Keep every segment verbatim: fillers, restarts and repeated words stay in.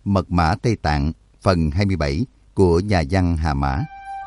Mật mã Tây Tạng phần hai mươi bảy của nhà văn Hà Mã.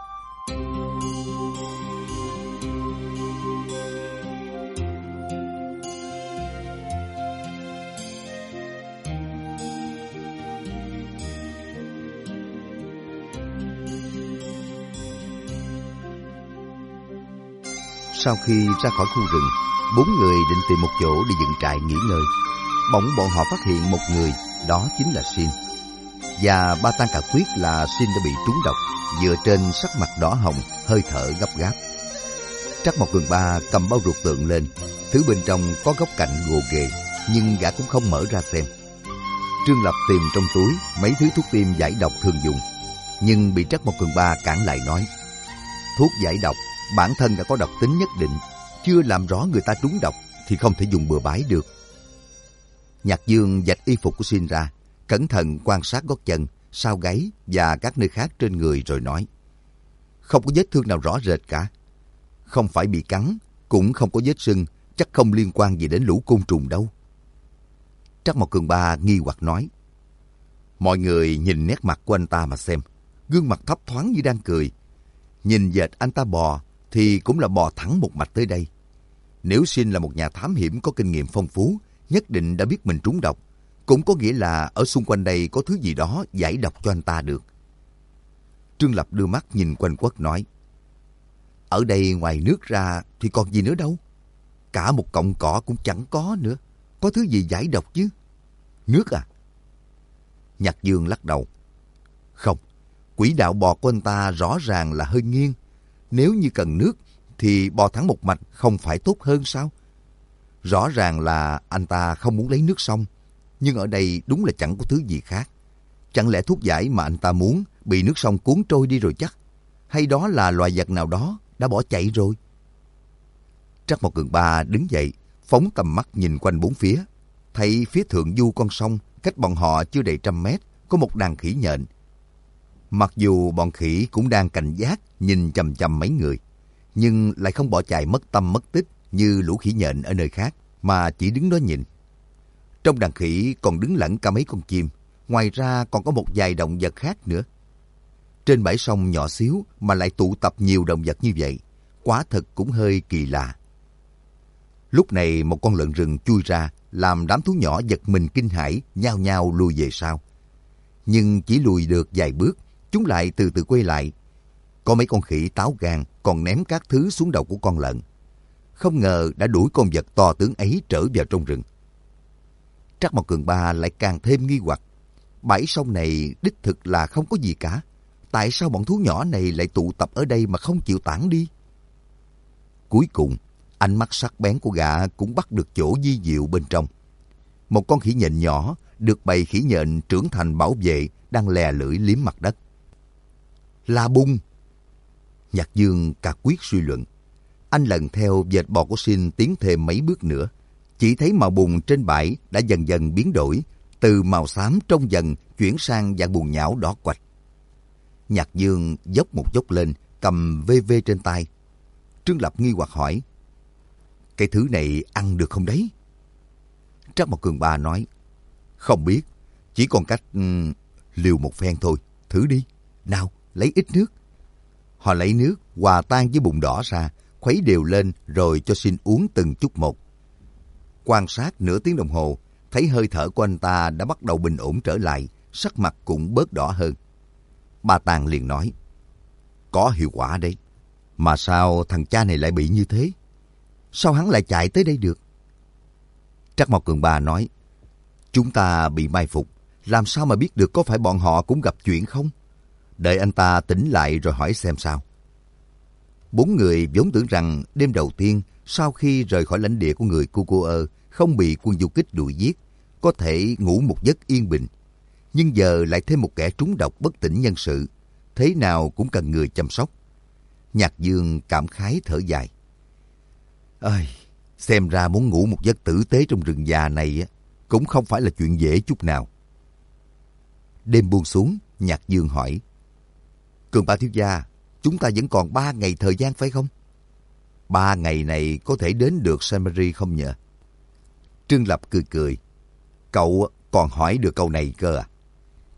Sau khi ra khỏi khu rừng, bốn người định tìm một chỗ để dựng trại nghỉ ngơi. Bỗng bọn họ phát hiện một người, đó chính là Sin. Và ba tang cả quyết là Sin đã bị trúng độc, dựa trên sắc mặt đỏ hồng, hơi thở gấp gáp. Trắc Mộc Cường Ba cầm bao ruột tượng lên, thứ bên trong có góc cạnh gồ ghề, nhưng gã cũng không mở ra xem. Trương Lập tìm trong túi mấy thứ thuốc tiêm giải độc thường dùng, nhưng bị Trắc Mộc Cường Ba cản lại nói: thuốc giải độc bản thân đã có độc tính nhất định, chưa làm rõ người ta trúng độc thì không thể dùng bừa bãi được. Nhạc Dương vạch y phục của Sin ra, cẩn thận quan sát gót chân, sau gáy và các nơi khác trên người rồi nói: không có vết thương nào rõ rệt cả. Không phải bị cắn, cũng không có vết sưng, chắc không liên quan gì đến lũ côn trùng đâu. Trắc Mộc Cường Ba nghi hoặc nói: mọi người nhìn nét mặt của anh ta mà xem, gương mặt thấp thoáng như đang cười. Nhìn dệt anh ta bò thì cũng là bò thẳng một mạch tới đây. Nếu Sin là một nhà thám hiểm có kinh nghiệm phong phú, nhất định đã biết mình trúng độc, cũng có nghĩa là ở xung quanh đây có thứ gì đó giải độc cho anh ta được. Trương Lập đưa mắt nhìn quanh quất nói: ở đây ngoài nước ra thì còn gì nữa đâu. Cả một cọng cỏ cũng chẳng có nữa, có thứ gì giải độc chứ? Nước à? Nhạc Dương lắc đầu: không, quỹ đạo bò của anh ta rõ ràng là hơi nghiêng. Nếu như cần nước thì bò thẳng một mạch không phải tốt hơn sao? Rõ ràng là anh ta không muốn lấy nước sông, nhưng ở đây đúng là chẳng có thứ gì khác. Chẳng lẽ thuốc giải mà anh ta muốn bị nước sông cuốn trôi đi rồi chắc? Hay đó là loài vật nào đó đã bỏ chạy rồi? Trắc Mộc Cường Ba đứng dậy, phóng tầm mắt nhìn quanh bốn phía. Thấy phía thượng du con sông, cách bọn họ chưa đầy trăm mét, có một đàn khỉ nhện. Mặc dù bọn khỉ cũng đang cảnh giác nhìn chằm chằm mấy người, nhưng lại không bỏ chạy mất tâm mất tích như lũ khỉ nhện ở nơi khác, mà chỉ đứng đó nhìn. Trong đàn khỉ còn đứng lẫn cả mấy con chim, ngoài ra còn có một vài động vật khác nữa. Trên bãi sông nhỏ xíu mà lại tụ tập nhiều động vật như vậy, quả thực cũng hơi kỳ lạ. Lúc này một con lợn rừng chui ra, làm đám thú nhỏ giật mình kinh hãi, nhao nhao lùi về sau. Nhưng chỉ lùi được vài bước, chúng lại từ từ quay lại. Có mấy con khỉ táo gan còn ném các thứ xuống đầu của con lợn. Không ngờ đã đuổi con vật to tướng ấy trở vào trong rừng. Trắc Mộc Cường Ba lại càng thêm nghi hoặc. Bãi sông này đích thực là không có gì cả. Tại sao bọn thú nhỏ này lại tụ tập ở đây mà không chịu tản đi? Cuối cùng, ánh mắt sắc bén của gã cũng bắt được chỗ vi diệu bên trong. Một con khỉ nhện nhỏ được bầy khỉ nhện trưởng thành bảo vệ đang lè lưỡi liếm mặt đất. La Bung! Nhạc Dương cả quyết suy luận. Anh lần theo vệt bò của Sin tiến thêm mấy bước nữa. Chỉ thấy màu bùn trên bãi đã dần dần biến đổi, từ màu xám trong dần chuyển sang dạng bùn nhão đỏ quạch. Nhạc Dương dốc một dốc lên, cầm vê vê trên tay. Trương Lập nghi hoặc hỏi: cái thứ này ăn được không đấy? Trắc Mộc Cường Ba nói: không biết, chỉ còn cách um, liều một phen thôi, thử đi. Nào, lấy ít nước. Họ lấy nước hòa tan với bùn đỏ ra, khuấy đều lên rồi cho Sin uống từng chút một. Quan sát nửa tiếng đồng hồ, thấy hơi thở của anh ta đã bắt đầu bình ổn trở lại, sắc mặt cũng bớt đỏ hơn. Ba Tàng liền nói: có hiệu quả đấy. Mà sao thằng cha này lại bị như thế? Sao hắn lại chạy tới đây được? Trắc Mộc Cường Ba nói: chúng ta bị mai phục, làm sao mà biết được có phải bọn họ cũng gặp chuyện không? Đợi anh ta tỉnh lại rồi hỏi xem sao. Bốn người vốn tưởng rằng đêm đầu tiên sau khi rời khỏi lãnh địa của người Kuko-ơ không bị quân du kích đuổi giết, có thể ngủ một giấc yên bình. Nhưng giờ lại thêm một kẻ trúng độc bất tỉnh nhân sự, thế nào cũng cần người chăm sóc. Nhạc Dương cảm khái thở dài: ơi, xem ra muốn ngủ một giấc tử tế trong rừng già này cũng không phải là chuyện dễ chút nào. Đêm buông xuống, Nhạc Dương hỏi: Cường Ba thiếu gia, chúng ta vẫn còn ba ngày thời gian phải không? Ba ngày này có thể đến được Saint-Marie không nhờ? Trương Lập cười cười: cậu còn hỏi được câu này cơ à?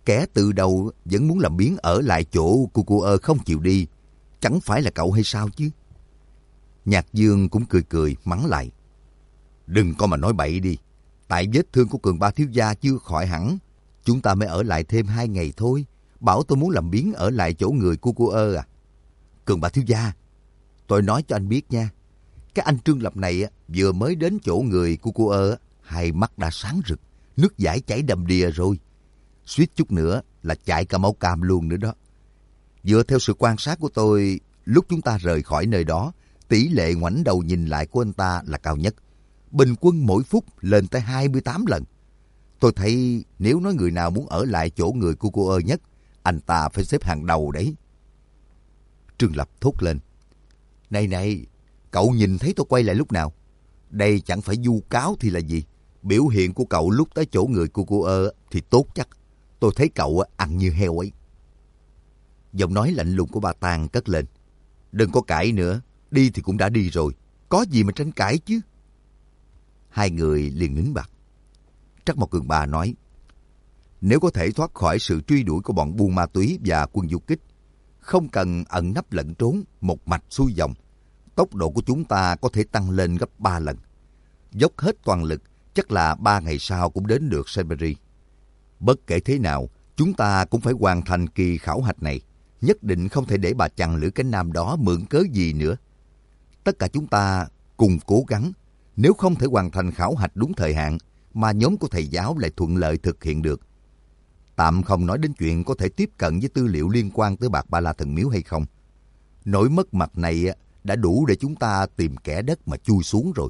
Kẻ từ đầu vẫn muốn làm biếng ở lại chỗ cô cô ơ không chịu đi. Chẳng phải là cậu hay sao chứ? Nhạc Dương cũng cười cười mắng lại. Đừng có mà nói bậy đi. Tại vết thương của Cường Ba thiếu gia chưa khỏi hẳn, chúng ta mới ở lại thêm hai ngày thôi. Bảo tôi muốn làm biếng ở lại chỗ người cô cô ơ à? Cường Ba thiếu gia, tôi nói cho anh biết nha. Cái anh Trương Lập này vừa mới đến chỗ người cô cô ơ, hai mắt đã sáng rực, nước dãi chảy đầm đìa rồi. Suýt chút nữa là chạy cả máu cam luôn nữa đó. Dựa theo sự quan sát của tôi, lúc chúng ta rời khỏi nơi đó, tỷ lệ ngoảnh đầu nhìn lại của anh ta là cao nhất. Bình quân mỗi phút lên tới hai mươi tám lần. Tôi thấy nếu nói người nào muốn ở lại chỗ người cô cô ơ nhất, anh ta phải xếp hàng đầu đấy. Trương Lập thốt lên. Này này, cậu nhìn thấy tôi quay lại lúc nào? Đây chẳng phải vu cáo thì là gì? Biểu hiện của cậu lúc tới chỗ người cô cô ơ thì tốt chắc. Tôi thấy cậu ăn như heo ấy. Giọng nói lạnh lùng của bà Tàng cất lên. Đừng có cãi nữa, đi thì cũng đã đi rồi. Có gì mà tranh cãi chứ? Hai người liền nín bặt. Trắc Mộc Cường Ba nói. Nếu có thể thoát khỏi sự truy đuổi của bọn buôn ma túy và quân du kích, không cần ẩn nấp lẫn trốn, một mạch xuôi dòng, tốc độ của chúng ta có thể tăng lên gấp ba lần. Dốc hết toàn lực, chắc là ba ngày sau cũng đến được Siberia. Bất kể thế nào, chúng ta cũng phải hoàn thành kỳ khảo hạch này. Nhất định không thể để bà chằn Lữ Cánh Nam đó mượn cớ gì nữa. Tất cả chúng ta cùng cố gắng. Nếu không thể hoàn thành khảo hạch đúng thời hạn, mà nhóm của thầy giáo lại thuận lợi thực hiện được. Tạm không nói đến chuyện có thể tiếp cận với tư liệu liên quan tới Bạc Ba La Thần Miếu hay không. Nỗi mất mặt này đã đủ để chúng ta tìm kẻ đất mà chui xuống rồi.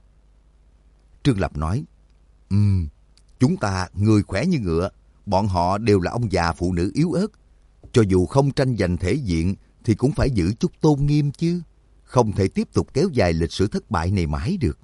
Trương Lập nói, Ừm, chúng ta người khỏe như ngựa, bọn họ đều là ông già phụ nữ yếu ớt. Cho dù không tranh giành thể diện thì cũng phải giữ chút tôn nghiêm chứ. Không thể tiếp tục kéo dài lịch sử thất bại này mãi được.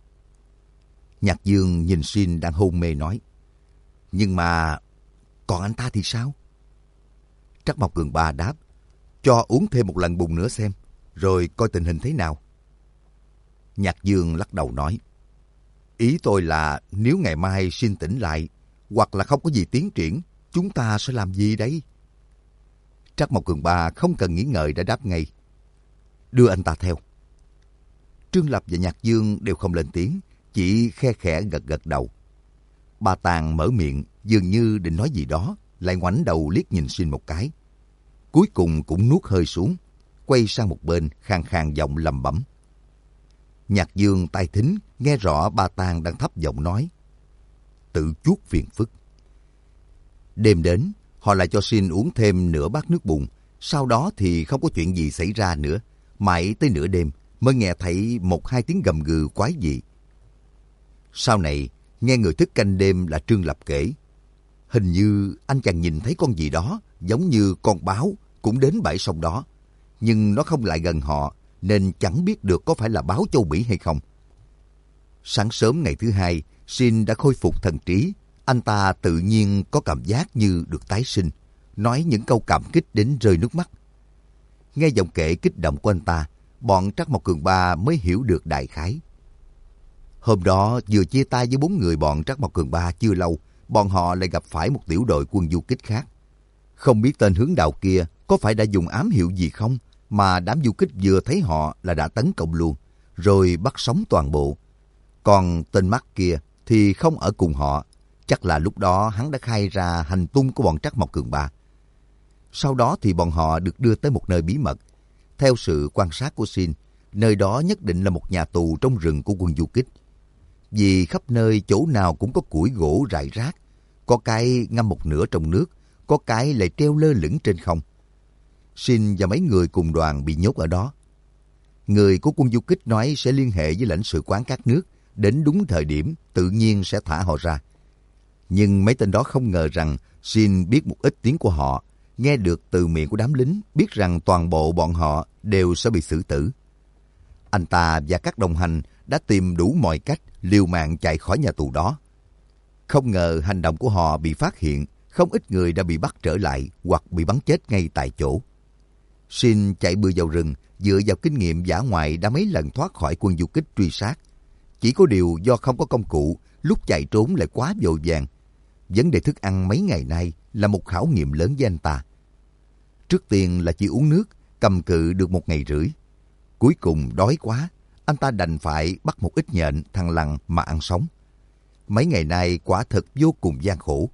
Nhạc Dương nhìn Xin đang hôn mê nói, nhưng mà còn anh ta thì sao? Trắc Mộc Cường Ba đáp, cho uống thêm một lần bùng nữa xem, rồi coi tình hình thế nào. Nhạc Dương lắc đầu nói, ý tôi là nếu ngày mai Xin tỉnh lại, hoặc là không có gì tiến triển, chúng ta sẽ làm gì đấy? Trắc Mộc Cường Ba không cần nghĩ ngợi đã đáp ngay, đưa anh ta theo. Trương Lập và Nhạc Dương đều không lên tiếng, chỉ khe khẽ gật gật đầu. Bà Tàng mở miệng, dường như định nói gì đó, lại ngoảnh đầu liếc nhìn Xin một cái. Cuối cùng cũng nuốt hơi xuống, quay sang một bên, khàn khàn giọng lẩm bẩm. Nhạc Dương tai thính, nghe rõ bà Tàng đang thấp giọng nói, tự chuốc phiền phức. Đêm đến, họ lại cho Xin uống thêm nửa bát nước bùn, sau đó thì không có chuyện gì xảy ra nữa. Mãi tới nửa đêm mới nghe thấy một hai tiếng gầm gừ quái dị. Sau này, nghe người thức canh đêm là Trương Lập kể, hình như anh chàng nhìn thấy con gì đó giống như con báo cũng đến bãi sông đó, nhưng nó không lại gần họ nên chẳng biết được có phải là báo châu Bỉ hay không. Sáng sớm ngày thứ hai, Xin đã khôi phục thần trí. Anh ta tự nhiên có cảm giác như được tái sinh, nói những câu cảm kích đến rơi nước mắt. Nghe giọng kể kích động của anh ta, bọn Trắc Mộc Cường Ba mới hiểu được đại khái. Hôm đó vừa chia tay với bốn người bọn Trắc Mộc Cường Ba chưa lâu, bọn họ lại gặp phải một tiểu đội quân du kích khác. Không biết tên hướng đạo kia có phải đã dùng ám hiệu gì không, mà đám du kích vừa thấy họ là đã tấn công luôn, rồi bắt sống toàn bộ. Còn tên mắt kia thì không ở cùng họ, chắc là lúc đó hắn đã khai ra hành tung của bọn Trắc Mộc Cường Ba. Sau đó thì bọn họ được đưa tới một nơi bí mật. Theo sự quan sát của Xin, nơi đó nhất định là một nhà tù trong rừng của quân du kích. Vì khắp nơi chỗ nào cũng có củi gỗ rải rác, có cái ngâm một nửa trong nước, có cái lại treo lơ lửng trên không. Xin và mấy người cùng đoàn bị nhốt ở đó. Người của quân du kích nói sẽ liên hệ với lãnh sự quán các nước, đến đúng thời điểm tự nhiên sẽ thả họ ra. Nhưng mấy tên đó không ngờ rằng Xin biết một ít tiếng của họ, nghe được từ miệng của đám lính biết rằng toàn bộ bọn họ đều sẽ bị xử tử. Anh ta và các đồng hành đã tìm đủ mọi cách liều mạng chạy khỏi nhà tù đó. Không ngờ hành động của họ bị phát hiện, không ít người đã bị bắt trở lại hoặc bị bắn chết ngay tại chỗ. Xin chạy bừa vào rừng, dựa vào kinh nghiệm dã ngoại đã mấy lần thoát khỏi quân du kích truy sát. Chỉ có điều do không có công cụ, lúc chạy trốn lại quá vội vàng. vấn đề thức ăn mấy ngày nay là một khảo nghiệm lớn với anh ta. Trước tiên là chỉ uống nước, cầm cự được một ngày rưỡi. Cuối cùng đói quá, anh ta đành phải bắt một ít nhện, thằn lằn mà ăn sống. Mấy ngày nay quả thật vô cùng gian khổ.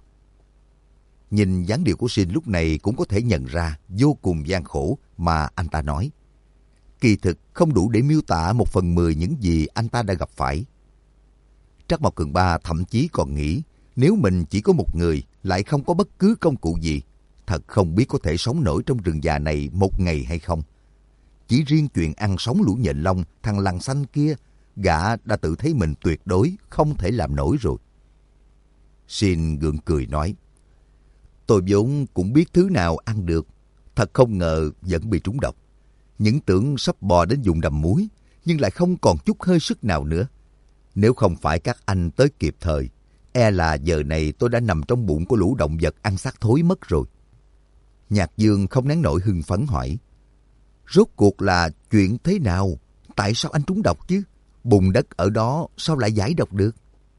Nhìn dáng điệu của Shin lúc này cũng có thể nhận ra vô cùng gian khổ mà anh ta nói. Kỳ thực không đủ để miêu tả một phần mười những gì anh ta đã gặp phải. Trắc Mộc Cường Ba thậm chí còn nghĩ nếu mình chỉ có một người lại không có bất cứ công cụ gì, thật không biết có thể sống nổi trong rừng già này một ngày hay không. Chỉ riêng chuyện ăn sống lũ nhện lông, thằng lằn xanh kia, gã đã tự thấy mình tuyệt đối không thể làm nổi rồi. Shin gượng cười nói, tôi vốn cũng biết thứ nào ăn được, thật không ngờ vẫn bị trúng độc. Những tưởng sắp bò đến vùng đầm muối, nhưng lại không còn chút hơi sức nào nữa. Nếu không phải các anh tới kịp thời, e là giờ này tôi đã nằm trong bụng của lũ động vật ăn xác thối mất rồi. Nhạc Dương không nén nổi hưng phấn hỏi, rốt cuộc là chuyện thế nào? Tại sao anh trúng độc chứ? Bùn đất ở đó sao lại giải độc được?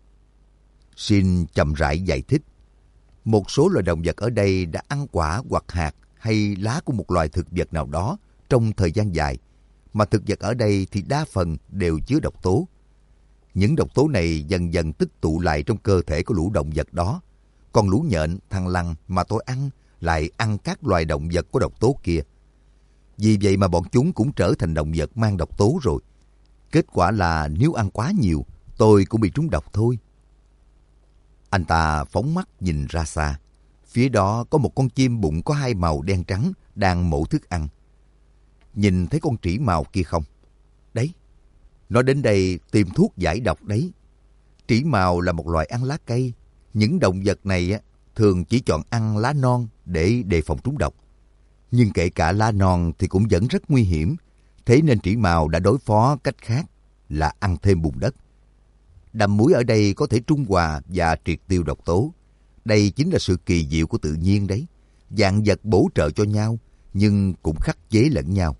Shin chậm rãi giải thích, một số loài động vật ở đây đã ăn quả hoặc hạt hay lá của một loài thực vật nào đó trong thời gian dài, mà thực vật ở đây thì đa phần đều chứa độc tố. Những độc tố này dần dần tích tụ lại trong cơ thể của lũ động vật đó. Còn lũ nhện, thằn lằn mà tôi ăn lại ăn các loài động vật có độc tố kia. Vì vậy mà bọn chúng cũng trở thành động vật mang độc tố rồi. Kết quả là nếu ăn quá nhiều, tôi cũng bị trúng độc thôi. Anh ta phóng mắt nhìn ra xa. Phía đó có một con chim bụng có hai màu đen trắng đang mổ thức ăn. Nhìn thấy con trĩ màu kia không? Đấy, nó đến đây tìm thuốc giải độc đấy. Trĩ màu là một loài ăn lá cây. Những động vật này thường chỉ chọn ăn lá non để đề phòng trúng độc. Nhưng kể cả lá non thì cũng vẫn rất nguy hiểm. Thế nên trĩ màu đã đối phó cách khác là ăn thêm bùn đất. Đầm muối ở đây có thể trung hòa và triệt tiêu độc tố. Đây chính là sự kỳ diệu của tự nhiên đấy. Vạn vật bổ trợ cho nhau, nhưng cũng khắc chế lẫn nhau.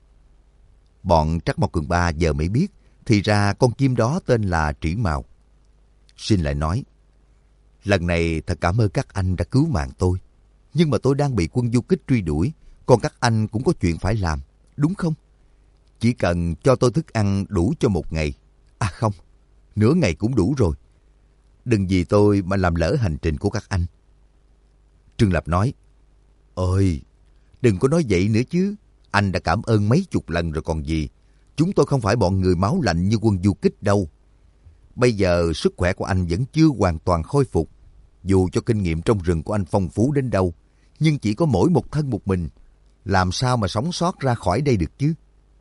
Bọn Trắc Mộc Cường Ba giờ mới biết, thì ra con chim đó tên là trĩ màu. Shin lại nói, lần này thật cảm ơn các anh đã cứu mạng tôi. Nhưng mà tôi đang bị quân du kích truy đuổi, còn các anh cũng có chuyện phải làm, đúng không? Chỉ cần cho tôi thức ăn đủ cho một ngày. À không, nửa ngày cũng đủ rồi. Đừng vì tôi mà làm lỡ hành trình của các anh. Trương Lập nói, ôi, đừng có nói vậy nữa chứ. Anh đã cảm ơn mấy chục lần rồi còn gì. Chúng tôi không phải bọn người máu lạnh như quân du kích đâu. Bây giờ sức khỏe của anh vẫn chưa hoàn toàn khôi phục. Dù cho kinh nghiệm trong rừng của anh phong phú đến đâu, nhưng chỉ có mỗi một thân một mình. Làm sao mà sống sót ra khỏi đây được chứ?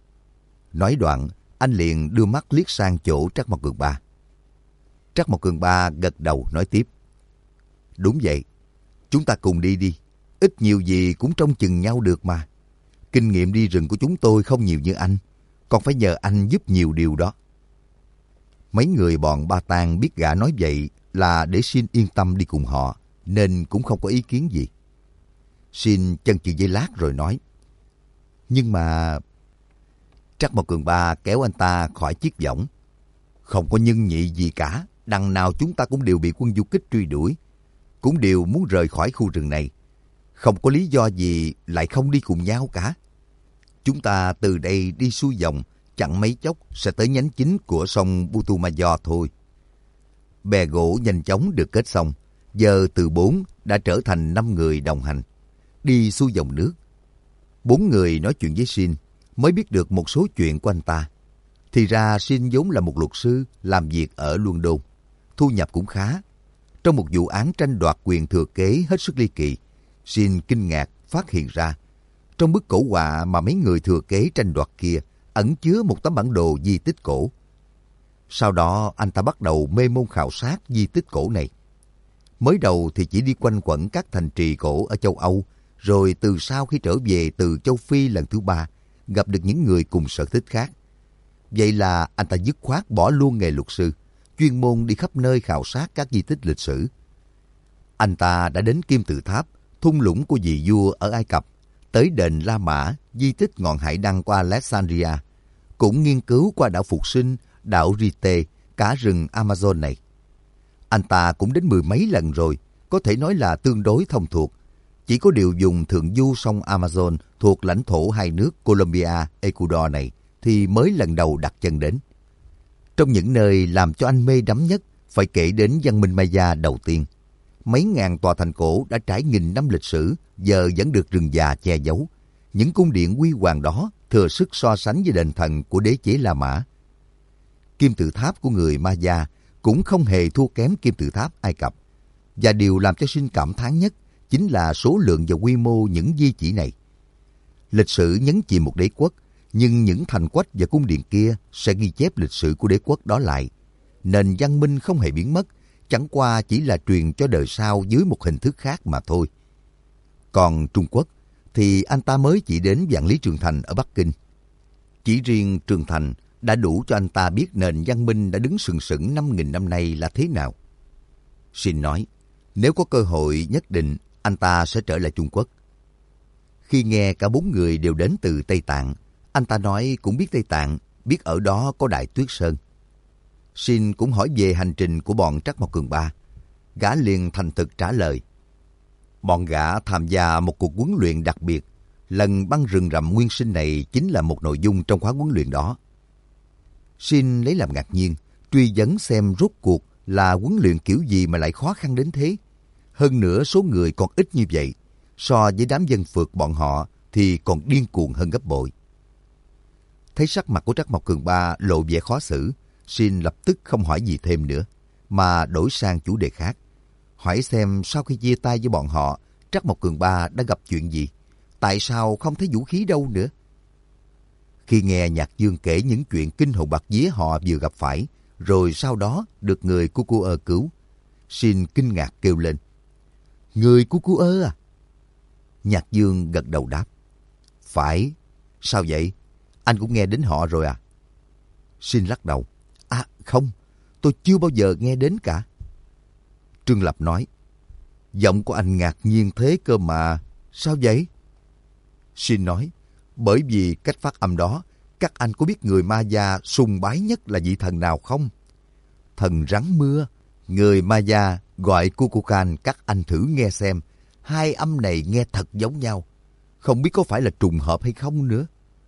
Nói đoạn, anh liền đưa mắt liếc sang chỗ Trắc Mộc Cường Ba. Trắc Mộc Cường Ba gật đầu nói tiếp. Đúng vậy, chúng ta cùng đi đi. Ít nhiều gì cũng trông chừng nhau được mà. Kinh nghiệm đi rừng của chúng tôi không nhiều như anh, còn phải nhờ anh giúp nhiều điều đó. Mấy người bọn Ba Tang biết gã nói vậy là để Shin yên tâm đi cùng họ, nên cũng không có ý kiến gì. Shin chần chừ giây lát rồi nói, nhưng mà... Trắc Mộc Cường Ba kéo anh ta khỏi chiếc võng. Không có nhân nhị gì cả, đằng nào chúng ta cũng đều bị quân du kích truy đuổi, cũng đều muốn rời khỏi khu rừng này. Không có lý do gì lại không đi cùng nhau cả. Chúng ta từ đây đi xuôi dòng, chẳng mấy chốc sẽ tới nhánh chính của sông Putumayo thôi. Bè gỗ nhanh chóng được kết xong, giờ từ bốn đã trở thành năm người đồng hành, đi xuôi dòng nước. Bốn người nói chuyện với Shin, mới biết được một số chuyện của anh ta. Thì ra Shin vốn là một luật sư làm việc ở London, thu nhập cũng khá. Trong một vụ án tranh đoạt quyền thừa kế hết sức ly kỳ, Shin kinh ngạc phát hiện ra trong bức cổ họa mà mấy người thừa kế tranh đoạt kia ẩn chứa một tấm bản đồ di tích cổ. Sau đó anh ta bắt đầu mê môn khảo sát di tích cổ này. Mới đầu thì chỉ đi quanh quẩn các thành trì cổ ở châu Âu, rồi từ sau khi trở về từ châu Phi lần thứ ba, gặp được những người cùng sở thích khác. Vậy là anh ta dứt khoát bỏ luôn nghề luật sư, chuyên môn đi khắp nơi khảo sát các di tích lịch sử. Anh ta đã đến Kim Tự Tháp, thung lũng của vị vua ở Ai Cập, tới đền La Mã, di tích ngọn hải đăng qua Alexandria, cũng nghiên cứu qua đảo Phục Sinh, đảo Rite, cả rừng Amazon này. Anh ta cũng đến mười mấy lần rồi, có thể nói là tương đối thông thuộc. Chỉ có điều vùng thượng du sông Amazon thuộc lãnh thổ hai nước Colombia, Ecuador này thì mới lần đầu đặt chân đến. Trong những nơi làm cho anh mê đắm nhất, phải kể đến văn minh Maya đầu tiên. Mấy ngàn tòa thành cổ đã trải nghìn năm lịch sử, giờ vẫn được rừng già che giấu. Những cung điện huy hoàng đó thừa sức so sánh với đền thần của đế chế La Mã. Kim tự tháp của người Maya cũng không hề thua kém kim tự tháp Ai Cập. Và điều làm cho Sinh cảm thán nhất chính là số lượng và quy mô những di chỉ này. Lịch sử nhấn chìm một đế quốc, nhưng những thành quách và cung điện kia sẽ ghi chép lịch sử của đế quốc đó lại. Nền văn minh không hề biến mất, chẳng qua chỉ là truyền cho đời sau dưới một hình thức khác mà thôi. Còn Trung Quốc thì anh ta mới chỉ đến Vạn Lý Trường Thành ở Bắc Kinh. Chỉ riêng Trường Thành đã đủ cho anh ta biết nền văn minh đã đứng sừng sững năm nghìn năm nay là thế nào. Sinh nói, nếu có cơ hội nhất định anh ta sẽ trở lại Trung Quốc. Khi nghe cả bốn người đều đến từ Tây Tạng, anh ta nói cũng biết Tây Tạng, biết ở đó có Đại Tuyết Sơn. Sinh cũng hỏi về hành trình của bọn Trắc Mộc Cường Ba. Gã liền thành thực trả lời. Bọn gã tham gia một cuộc huấn luyện đặc biệt. Lần băng rừng rậm nguyên sinh này chính là một nội dung trong khóa huấn luyện đó. Sinh lấy làm ngạc nhiên, truy vấn xem rốt cuộc là huấn luyện kiểu gì mà lại khó khăn đến thế. Hơn nữa số người còn ít như vậy, so với đám dân phượt bọn họ thì còn điên cuồng hơn gấp bội. Thấy sắc mặt của Trắc Mộc Cường Ba lộ vẻ khó xử, Sinh lập tức không hỏi gì thêm nữa, mà đổi sang chủ đề khác. Hỏi xem sau khi chia tay với bọn họ, Trắc Mộc Cường Ba đã gặp chuyện gì? Tại sao không thấy vũ khí đâu nữa? Khi nghe Nhạc Dương kể những chuyện kinh hồn bạt vía họ vừa gặp phải, rồi sau đó được người Cu Cu Ơ cứu, Sinh kinh ngạc kêu lên. Người Cu Cu Ơ à? Nhạc Dương gật đầu đáp. Phải. Sao vậy? Anh cũng nghe đến họ rồi à? Sinh lắc đầu. À không, tôi chưa bao giờ nghe đến cả. Trương Lập nói. Giọng của anh ngạc nhiên thế cơ mà. Sao vậy? Sinh nói. Bởi vì cách phát âm đó, các anh có biết người Maya sùng bái nhất là vị thần nào không? Thần rắn mưa. Người Maya gọi Kukulkan, các anh thử nghe xem. Hai âm này nghe thật giống nhau. Không biết có phải là trùng hợp hay không nữa.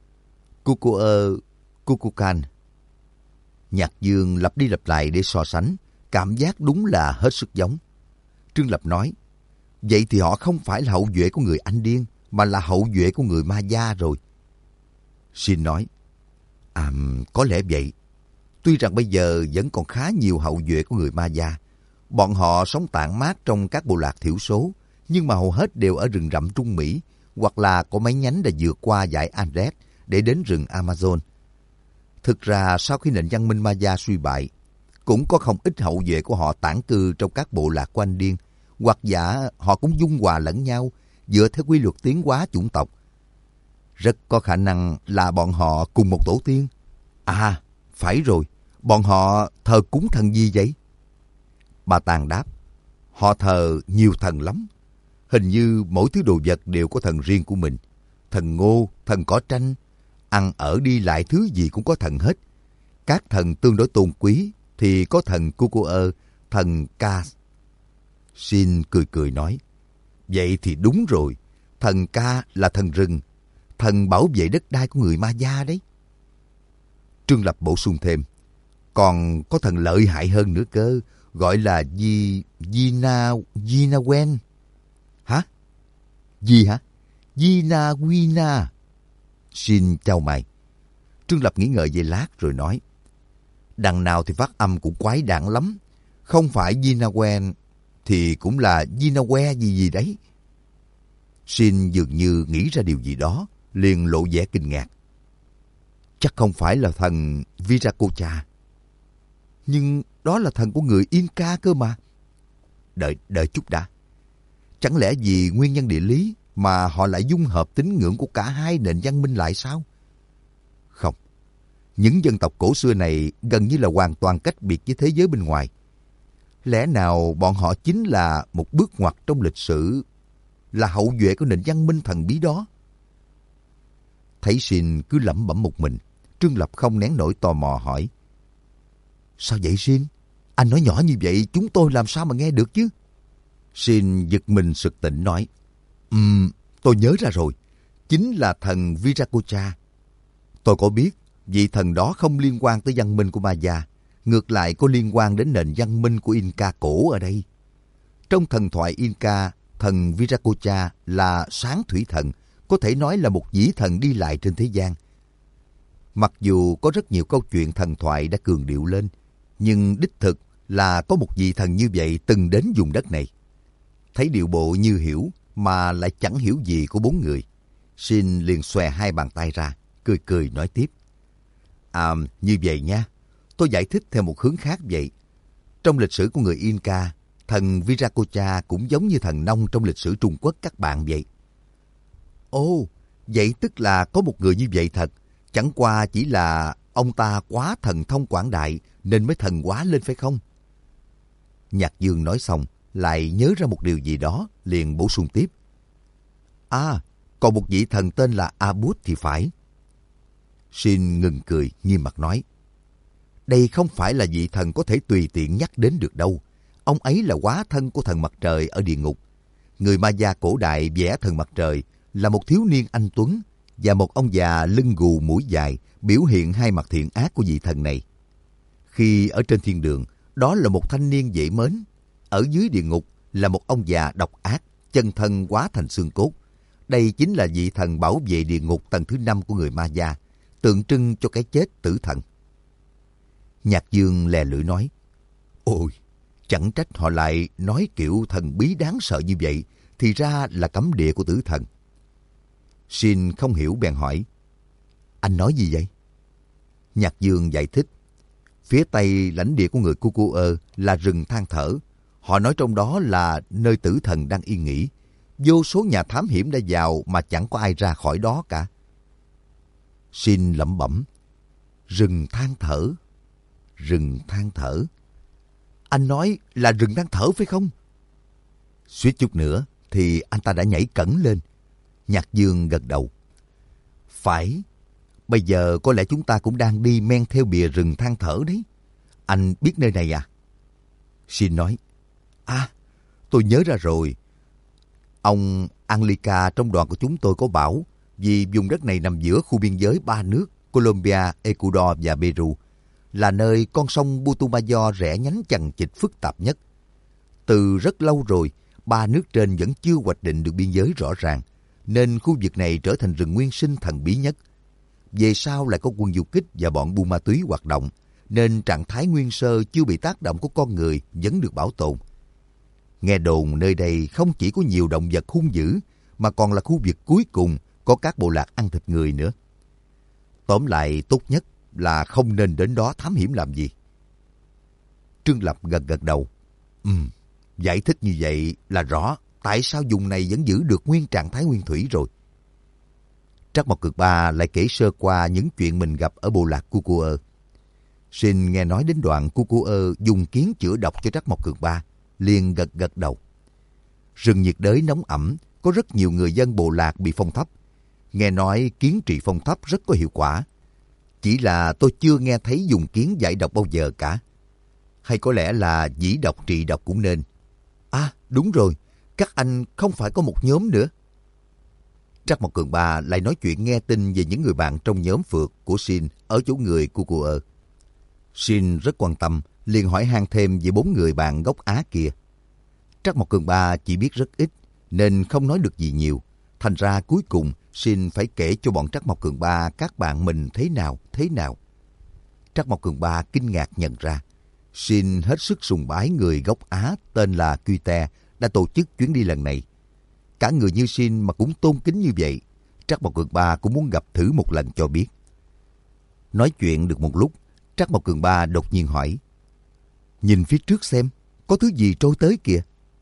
Kukuơ, Kukulkan. Nhạc Dương lặp đi lặp lại để so sánh. Cảm giác đúng là hết sức giống. Trương Lập nói. Vậy thì họ không phải là hậu duệ của người Anh Điên, mà là hậu duệ của người Maya rồi. Sinh nói. À, có lẽ vậy. Tuy rằng bây giờ vẫn còn khá nhiều hậu duệ của người Maya. Bọn họ sống tản mát trong các bộ lạc thiểu số, nhưng mà hầu hết đều ở rừng rậm Trung Mỹ, hoặc là có mấy nhánh đã vượt qua dải Andes để đến rừng Amazon. Thực ra sau khi nền văn minh Maya suy bại, cũng có không ít hậu duệ của họ tản cư trong các bộ lạc của Anh Điên, hoặc giả họ cũng dung hòa lẫn nhau dựa theo quy luật tiến hóa chủng tộc. Rất có khả năng là bọn họ cùng một tổ tiên. À, phải rồi, bọn họ thờ cúng thần gì vậy? Bà Tàng đáp, họ thờ nhiều thần lắm. Hình như mỗi thứ đồ vật đều có thần riêng của mình. Thần ngô, thần cỏ tranh, ăn ở đi lại thứ gì cũng có thần hết. Các thần tương đối tôn quý thì có thần Kukuơ, thần Ka. Sinh cười cười nói, vậy thì đúng rồi, thần Ka là thần rừng, thần bảo vệ đất đai của người Maya đấy. Trương Lập bổ sung thêm, còn có thần lợi hại hơn nữa cơ, gọi là Di... Gina... Ginawen. Hả? Gì hả? Gina Wina. Sinh chau mày. Trương Lập nghĩ ngợi về lát rồi nói, đằng nào thì phát âm cũng quái đản lắm. Không phải Ginawen thì cũng là Ginawe gì gì đấy. Sinh dường như nghĩ ra điều gì đó, liền lộ vẻ kinh ngạc. Chắc không phải là thần Viracocha. Nhưng đó là thần của người Inca cơ mà. Đợi, đợi chút đã. Chẳng lẽ vì nguyên nhân địa lý mà họ lại dung hợp tín ngưỡng của cả hai nền văn minh lại sao? Không. Những dân tộc cổ xưa này gần như là hoàn toàn cách biệt với thế giới bên ngoài. Lẽ nào bọn họ chính là một bước ngoặt trong lịch sử, là hậu duệ của nền văn minh thần bí đó? Thấy Sinh cứ lẩm bẩm một mình, Trương Lập không nén nổi tò mò hỏi. Sao vậy Sinh? Anh nói nhỏ như vậy chúng tôi làm sao mà nghe được chứ? Shin giật mình sực tỉnh nói, Ừm, um, tôi nhớ ra rồi, chính là thần Viracocha. Tôi có biết, vị thần đó không liên quan tới văn minh của Maya, ngược lại có liên quan đến nền văn minh của Inca cổ ở đây. Trong thần thoại Inca, thần Viracocha là sáng thủy thần, có thể nói là một vĩ thần đi lại trên thế gian. Mặc dù có rất nhiều câu chuyện thần thoại đã cường điệu lên, nhưng đích thực là có một vị thần như vậy từng đến vùng đất này. Thấy điệu bộ như hiểu mà lại chẳng hiểu gì của bốn người, Shin liền xòe hai bàn tay ra, cười cười nói tiếp. À, như vậy nha, tôi giải thích theo một hướng khác vậy. Trong lịch sử của người Inca, thần Viracocha cũng giống như thần nông trong lịch sử Trung Quốc các bạn vậy. Ồ, vậy tức là có một người như vậy thật, chẳng qua chỉ là ông ta quá thần thông quảng đại nên mới thần hóa lên phải không? Nhạc Dương nói xong, lại nhớ ra một điều gì đó, liền bổ sung tiếp. À, còn một vị thần tên là Abud thì phải. Shin ngừng cười, nghiêm mặt nói. Đây không phải là vị thần có thể tùy tiện nhắc đến được đâu. Ông ấy là hóa thân của thần mặt trời ở địa ngục. Người Maya cổ đại vẽ thần mặt trời là một thiếu niên anh tuấn và một ông già lưng gù mũi dài, biểu hiện hai mặt thiện ác của vị thần này. Khi ở trên thiên đường, đó là một thanh niên dễ mến. Ở dưới địa ngục là một ông già độc ác, chân thân hóa thành xương cốt. Đây chính là vị thần bảo vệ địa ngục tầng thứ năm của người Maya, tượng trưng cho cái chết tử thần. Nhạc Dương lè lưỡi nói, ôi, chẳng trách họ lại nói kiểu thần bí đáng sợ như vậy, thì ra là cấm địa của tử thần. Shin không hiểu bèn hỏi, anh nói gì vậy? Nhạc Dương giải thích, phía tây lãnh địa của người Cucuơ là rừng than thở. Họ nói trong đó là nơi tử thần đang yên nghỉ. Vô số nhà thám hiểm đã vào mà chẳng có ai ra khỏi đó cả. Shin lẩm bẩm, rừng than thở, rừng than thở. Anh nói là rừng than thở phải không? Suýt chút nữa thì anh ta đã nhảy cẫng lên. Nhạc Dương gật đầu. Phải, bây giờ có lẽ chúng ta cũng đang đi men theo bìa rừng than thở đấy. Anh biết nơi này à? Shin nói, à, tôi nhớ ra rồi. Ông Anglica trong đoàn của chúng tôi có bảo, vì vùng đất này nằm giữa khu biên giới ba nước Colombia, Ecuador và Peru, là nơi con sông Putumayo rẽ nhánh chằng chịt phức tạp nhất. Từ rất lâu rồi, ba nước trên vẫn chưa hoạch định được biên giới rõ ràng, nên khu vực này trở thành rừng nguyên sinh thần bí nhất. Về sau lại có quân du kích và bọn buôn ma túy hoạt động, nên trạng thái nguyên sơ chưa bị tác động của con người vẫn được bảo tồn. Nghe đồn nơi đây không chỉ có nhiều động vật hung dữ, mà còn là khu vực cuối cùng có các bộ lạc ăn thịt người nữa. Tóm lại, tốt nhất là không nên đến đó thám hiểm làm gì. Trương Lập gật gật đầu. Ừm, giải thích như vậy là rõ tại sao vùng này vẫn giữ được nguyên trạng thái nguyên thủy rồi. Trắc Mộc Cường Ba lại kể sơ qua những chuyện mình gặp ở bộ lạc Cucuơ. Shin nghe nói đến đoạn Cucuơ dùng kiến chữa độc cho Trắc Mộc Cường Ba, liền gật gật đầu. Rừng nhiệt đới nóng ẩm, có rất nhiều người dân bộ lạc bị phong thấp. Nghe nói kiến trị phong thấp rất có hiệu quả. Chỉ là tôi chưa nghe thấy dùng kiến giải độc bao giờ cả. Hay có lẽ là dĩ độc trị độc cũng nên. À, đúng rồi, các anh không phải có một nhóm nữa. Trắc Mộc Cường Ba lại nói chuyện nghe tin về những người bạn trong nhóm phượt của Shin ở chỗ người Cucuơ. Shin rất quan tâm, liền hỏi han thêm về bốn người bạn gốc Á kia. Trắc Mộc Cường Ba chỉ biết rất ít, nên không nói được gì nhiều. Thành ra cuối cùng, Shin phải kể cho bọn Trắc Mộc Cường Ba các bạn mình thế nào, thế nào. Trắc Mộc Cường Ba kinh ngạc nhận ra, Shin hết sức sùng bái người gốc Á tên là Kyute đã tổ chức chuyến đi lần này. Cả người như Shin mà cũng tôn kính như vậy, Trắc Mộc Cường Ba cũng muốn gặp thử một lần cho biết. Nói chuyện được một lúc, Trắc Mộc Cường Ba đột nhiên hỏi, nhìn phía trước xem, có thứ gì trôi tới kìa.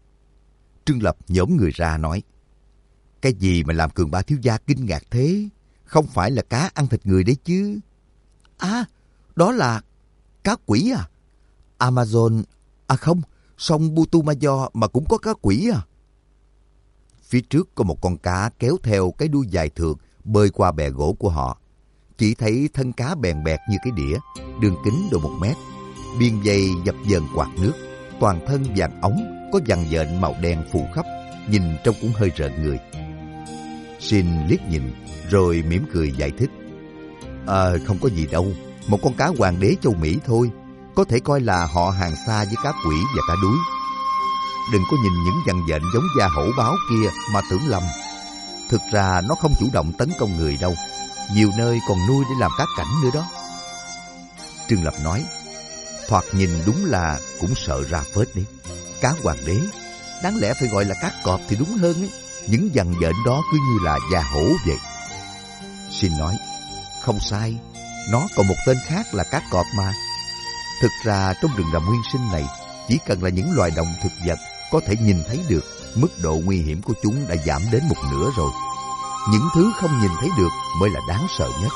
Trương Lập nhổm người ra nói, cái gì mà làm Cường Ba thiếu gia kinh ngạc thế? Không phải là cá ăn thịt người đấy chứ? À, đó là cá quỷ à? Amazon, à không, sông Putumayo mà cũng có cá quỷ à? Phía trước có một con cá kéo theo cái đuôi dài thượt bơi qua bè gỗ của họ. Chỉ thấy thân cá bèn bẹt như cái đĩa, đường kính độ một mét, biên dây dập dờn quạt nước, toàn thân vàng ống, có dằn vện màu đen phủ khắp, nhìn trông cũng hơi rợn người. Shin liếc nhìn, rồi mỉm cười giải thích. À, không có gì đâu, một con cá hoàng đế châu Mỹ thôi, có thể coi là họ hàng xa với cá quỷ và cá đuối. Đừng có nhìn những dằn vện giống da hổ báo kia mà tưởng lầm. Thực ra nó không chủ động tấn công người đâu, nhiều nơi còn nuôi để làm cá cảnh nữa đó. Trương Lập nói, thoạt nhìn đúng là cũng sợ ra phết đấy. Cá hoàng đế, đáng lẽ phải gọi là cá cọp thì đúng hơn ấy. Những dằn vện đó cứ như là da hổ vậy. Shin nói, không sai, nó còn một tên khác là cá cọp mà. Thực ra trong rừng rậm nguyên sinh này, chỉ cần là những loài động thực vật có thể nhìn thấy được, mức độ nguy hiểm của chúng đã giảm đến một nửa rồi. Những thứ không nhìn thấy được mới là đáng sợ nhất.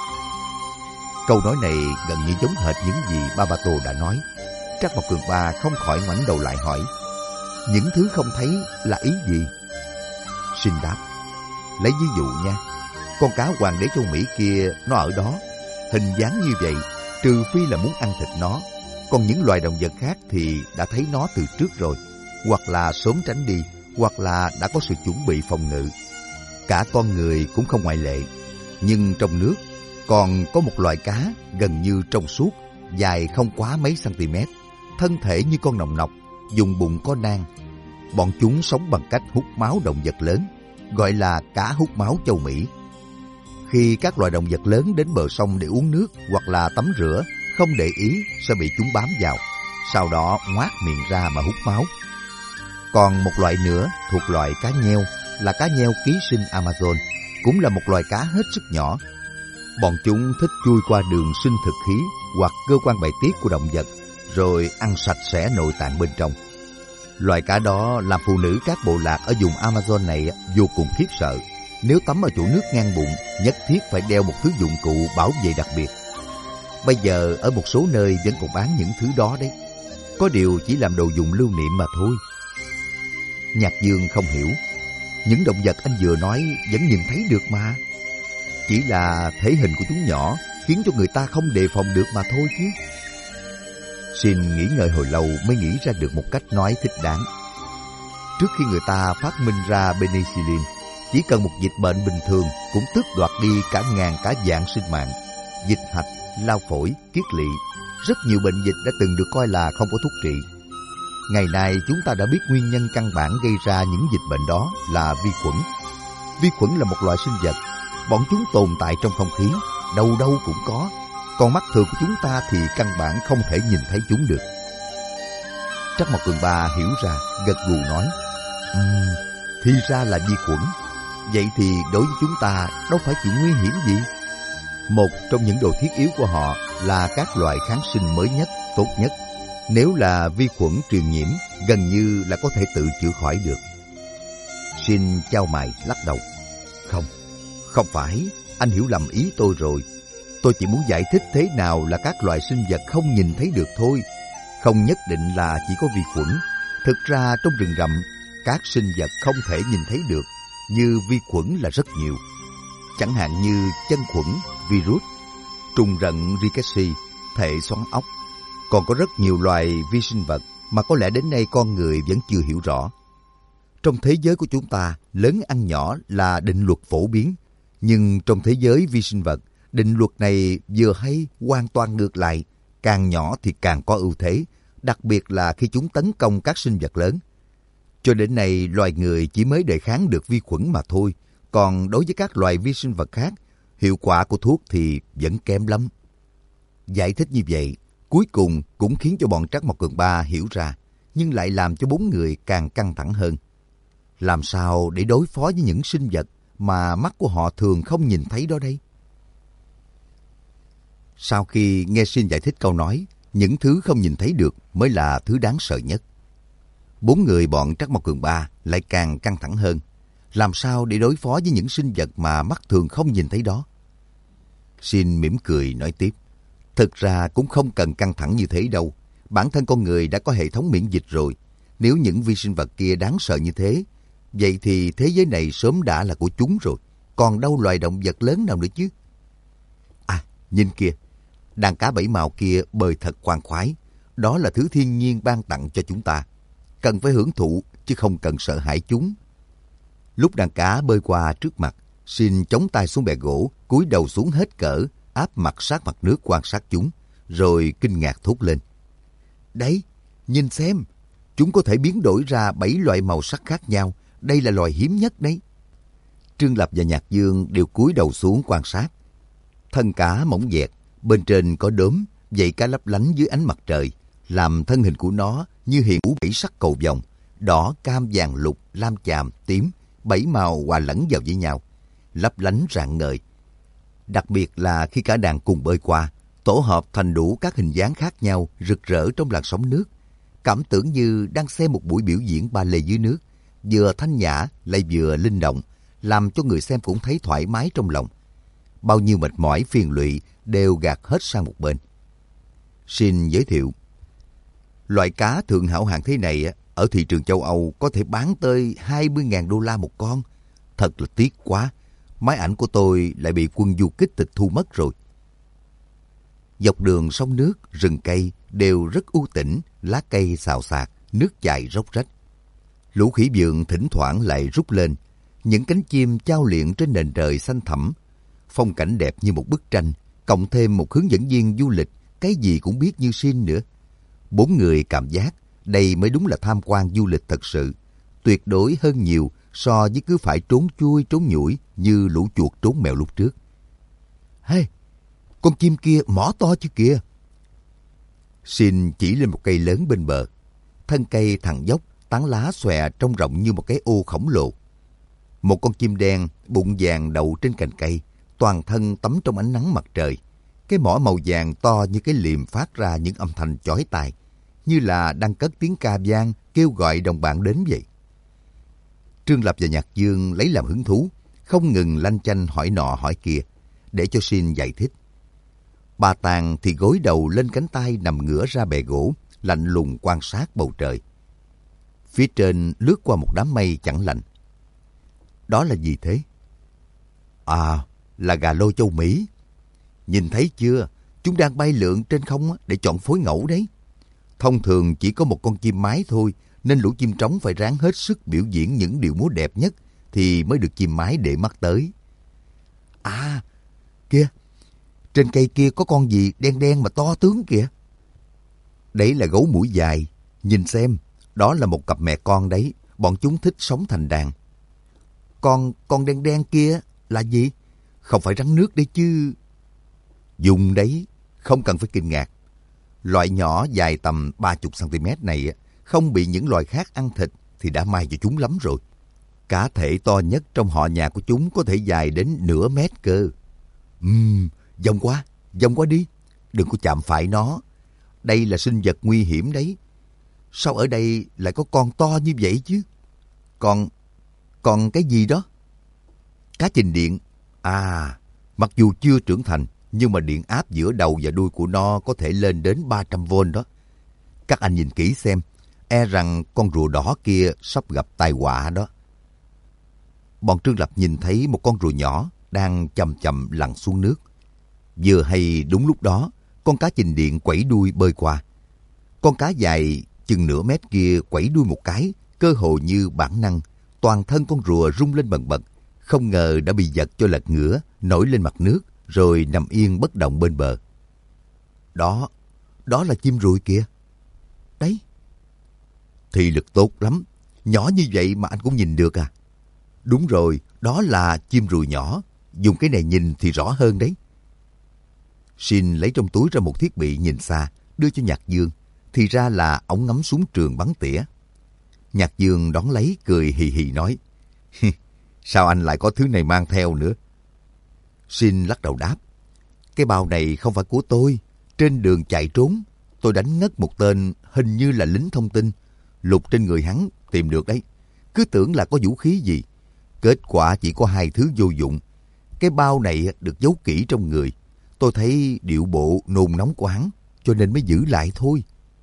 Câu nói này gần như giống hệt những gì Babato đã nói. Trắc Mộc Cường Ba không khỏi ngoảnh đầu lại hỏi, những thứ không thấy là ý gì? Shin đáp, lấy ví dụ nha, con cá hoàng đế châu Mỹ kia nó ở đó, hình dáng như vậy, trừ phi là muốn ăn thịt nó. Còn những loài động vật khác thì đã thấy nó từ trước rồi, hoặc là sớm tránh đi, hoặc là đã có sự chuẩn bị phòng ngự. Cả con người cũng không ngoại lệ. Nhưng trong nước còn có một loại cá gần như trong suốt, dài không quá mấy cm, thân thể như con nòng nọc, dùng bụng có nang. Bọn chúng sống bằng cách hút máu động vật lớn, gọi là cá hút máu châu Mỹ. Khi các loài động vật lớn đến bờ sông để uống nước hoặc là tắm rửa, không để ý sẽ bị chúng bám vào, sau đó ngoác miệng ra mà hút máu. Còn một loại nữa thuộc loại cá nheo là cá nheo ký sinh Amazon, cũng là một loài cá hết sức nhỏ. Bọn chúng thích chui qua đường sinh thực khí hoặc cơ quan bài tiết của động vật, rồi ăn sạch sẽ nội tạng bên trong. Loài cá đó làm phụ nữ các bộ lạc ở vùng Amazon này vô cùng khiếp sợ. Nếu tắm ở chỗ nước ngang bụng, nhất thiết phải đeo một thứ dụng cụ bảo vệ đặc biệt. Bây giờ ở một số nơi vẫn còn bán những thứ đó đấy. Có điều chỉ làm đồ dùng lưu niệm mà thôi. Nhạc Dương không hiểu. Những động vật anh vừa nói vẫn nhìn thấy được mà. Chỉ là thể hình của chúng nhỏ, khiến cho người ta không đề phòng được mà thôi chứ. Shin nghĩ ngợi hồi lâu mới nghĩ ra được một cách nói thích đáng. Trước khi người ta phát minh ra penicillin, chỉ cần một dịch bệnh bình thường cũng tước đoạt đi cả ngàn cả vạn sinh mạng. Dịch hạch, lao phổi, kiết lỵ, rất nhiều bệnh dịch đã từng được coi là không có thuốc trị. Ngày nay chúng ta đã biết nguyên nhân căn bản gây ra những dịch bệnh đó là vi khuẩn. Vi khuẩn là một loại sinh vật, bọn chúng tồn tại trong không khí, đâu đâu cũng có. Còn mắt thường của chúng ta thì căn bản không thể nhìn thấy chúng được. Trắc Mộc Cường Ba hiểu ra, gật gù nói, um, thì ra là vi khuẩn. Vậy thì đối với chúng ta đâu phải chuyện nguy hiểm gì. Một trong những đồ thiết yếu của họ là các loại kháng sinh mới nhất, tốt nhất. Nếu là vi khuẩn truyền nhiễm, gần như là có thể tự chữa khỏi được. Shin chau mày lắc đầu. Không, không phải, anh hiểu lầm ý tôi rồi. Tôi chỉ muốn giải thích thế nào là các loài sinh vật không nhìn thấy được thôi. Không nhất định là chỉ có vi khuẩn. Thực ra trong rừng rậm, các sinh vật không thể nhìn thấy được như vi khuẩn là rất nhiều. Chẳng hạn như chân khuẩn, virus, trùng rận rickettsia, thể xoắn ốc. Còn có rất nhiều loài vi sinh vật mà có lẽ đến nay con người vẫn chưa hiểu rõ. Trong thế giới của chúng ta, lớn ăn nhỏ là định luật phổ biến. Nhưng trong thế giới vi sinh vật, định luật này vừa hay hoàn toàn ngược lại. Càng nhỏ thì càng có ưu thế, đặc biệt là khi chúng tấn công các sinh vật lớn. Cho đến nay, loài người chỉ mới đề kháng được vi khuẩn mà thôi. Còn đối với các loài vi sinh vật khác, hiệu quả của thuốc thì vẫn kém lắm. Giải thích như vậy, cuối cùng cũng khiến cho bọn Trắc Mộc Cường Ba hiểu ra, nhưng lại làm cho bốn người càng căng thẳng hơn. Làm sao để đối phó với những sinh vật mà mắt của họ thường không nhìn thấy đó đây? Sau khi nghe Shin giải thích câu nói, những thứ không nhìn thấy được mới là thứ đáng sợ nhất. Bốn người bọn Trắc Mộc Cường Ba lại càng căng thẳng hơn. Làm sao để đối phó với những sinh vật mà mắt thường không nhìn thấy đó? Shin mỉm cười nói tiếp. Thực ra cũng không cần căng thẳng như thế đâu. Bản thân con người đã có hệ thống miễn dịch rồi. Nếu những vi sinh vật kia đáng sợ như thế, vậy thì thế giới này sớm đã là của chúng rồi. Còn đâu loài động vật lớn nào nữa chứ? À, nhìn kìa. Đàn cá bảy màu kia bơi thật khoan khoái. Đó là thứ thiên nhiên ban tặng cho chúng ta. cần phải hưởng thụ chứ không cần sợ hãi chúng. Lúc đàn cá bơi qua trước mặt, Shin chống tay xuống bè gỗ, cúi đầu xuống hết cỡ, áp mặt sát mặt nước quan sát chúng, rồi kinh ngạc thốt lên. Đấy, nhìn xem, chúng có thể biến đổi ra bảy loại màu sắc khác nhau, đây là loài hiếm nhất đấy. Trương Lập và Nhạc Dương đều cúi đầu xuống quan sát. Thân cá mỏng dẹt, bên trên có đốm, vảy cá lấp lánh dưới ánh mặt trời, làm thân hình của nó như hiện hữu bảy sắc cầu vồng, đỏ, cam, vàng, lục, lam chàm, tím, bảy màu hòa lẫn vào với nhau, lấp lánh rạng ngời. Đặc biệt là khi cả đàn cùng bơi qua, tổ hợp thành đủ các hình dáng khác nhau rực rỡ trong làn sóng nước, cảm tưởng như đang xem một buổi biểu diễn ballet dưới nước, vừa thanh nhã lại vừa linh động, làm cho người xem cũng thấy thoải mái trong lòng. Bao nhiêu mệt mỏi phiền lụy đều gạt hết sang một bên. Shin giới thiệu, loại cá thượng hảo hạng thế này ở thị trường châu Âu có thể bán tới hai mươi nghìn đô la một con. Thật là tiếc quá, máy ảnh của tôi lại bị quân du kích tịch thu mất rồi. Dọc đường sông nước, rừng cây đều rất u tĩnh, lá cây xào xạc, nước chảy róc rách. Lũ khỉ vượn thỉnh thoảng lại rút lên, những cánh chim chao liệng trên nền trời xanh thẳm. Phong cảnh đẹp như một bức tranh, cộng thêm một hướng dẫn viên du lịch, cái gì cũng biết như Shin nữa. Bốn người cảm giác đây mới đúng là tham quan du lịch thật sự, tuyệt đối hơn nhiều so với cứ phải trốn chui trốn nhủi như lũ chuột trốn mèo lúc trước. Hey, con chim kia mỏ to chứ kìa. Shin chỉ lên một cây lớn bên bờ. Thân cây thẳng dốc, tán lá xòe trông rộng như một cái ô khổng lồ. Một con chim đen, bụng vàng đậu trên cành cây, toàn thân tắm trong ánh nắng mặt trời. Cái mỏ màu vàng to như cái liềm phát ra những âm thanh chói tai, như là đang cất tiếng ca vang kêu gọi đồng bạn đến vậy. Trương Lập và Nhạc Dương lấy làm hứng thú, không ngừng lanh chanh hỏi nọ hỏi kia, để cho Shin giải thích. Bà Tàng thì gối đầu lên cánh tay nằm ngửa ra bè gỗ, lạnh lùng quan sát bầu trời. Phía trên lướt qua một đám mây chẳng lành. Đó là gì thế? À, là gà lôi châu Mỹ. Nhìn thấy chưa, chúng đang bay lượn trên không để chọn phối ngẫu đấy. Thông thường chỉ có một con chim mái thôi, nên lũ chim trống phải ráng hết sức biểu diễn những điệu múa đẹp nhất thì mới được chim mái để mắt tới. À, kia, trên cây kia có con gì đen đen mà to tướng kìa. Đấy là gấu mũi dài, nhìn xem, đó là một cặp mẹ con đấy, bọn chúng thích sống thành đàn. Con, con đen đen kia là gì? Không phải rắn nước đấy chứ. Dùng đấy, không cần phải kinh ngạc. Loại nhỏ dài tầm ba mươi xăng-ti-mét này không bị những loài khác ăn thịt thì đã may cho chúng lắm rồi. Cá thể to nhất trong họ nhà của chúng có thể dài đến nửa mét cơ. Ừm, vòng qua, vòng qua đi. Đừng có chạm phải nó. Đây là sinh vật nguy hiểm đấy. Sao ở đây lại có con to như vậy chứ? Còn, còn cái gì đó? Cá trình điện. À, mặc dù chưa trưởng thành, nhưng mà điện áp giữa đầu và đuôi của nó có thể lên đến ba trăm vôn đó. Các anh nhìn kỹ xem, e rằng con rùa đỏ kia sắp gặp tai họa đó. Bọn Trương Lập nhìn thấy một con rùa nhỏ đang chậm chậm lặn xuống nước. Vừa hay đúng lúc đó, con cá trình điện quẩy đuôi bơi qua. Con cá dài chừng nửa mét kia quẩy đuôi một cái, cơ hồ như bản năng, toàn thân con rùa rung lên bần bật, không ngờ đã bị giật cho lật ngửa, nổi lên mặt nước, rồi nằm yên bất động bên bờ. Đó, đó là chim ruồi kìa. Đấy. Thị lực tốt lắm, nhỏ như vậy mà anh cũng nhìn được à? Đúng rồi, đó là chim ruồi nhỏ, dùng cái này nhìn thì rõ hơn đấy. Shin lấy trong túi ra một thiết bị nhìn xa, đưa cho Nhạc Dương, thì ra là ống ngắm súng trường bắn tỉa. Nhạc Dương đón lấy cười hì hì nói, sao anh lại có thứ này mang theo nữa? Shin lắc đầu đáp, cái bao này không phải của tôi. Trên đường chạy trốn, tôi đánh ngất một tên hình như là lính thông tin. Lục trên người hắn tìm được đấy. Cứ tưởng là có vũ khí gì. Kết quả chỉ có hai thứ vô dụng. Cái bao này được giấu kỹ trong người. Tôi thấy điệu bộ nôn nóng của hắn, cho nên mới giữ lại thôi.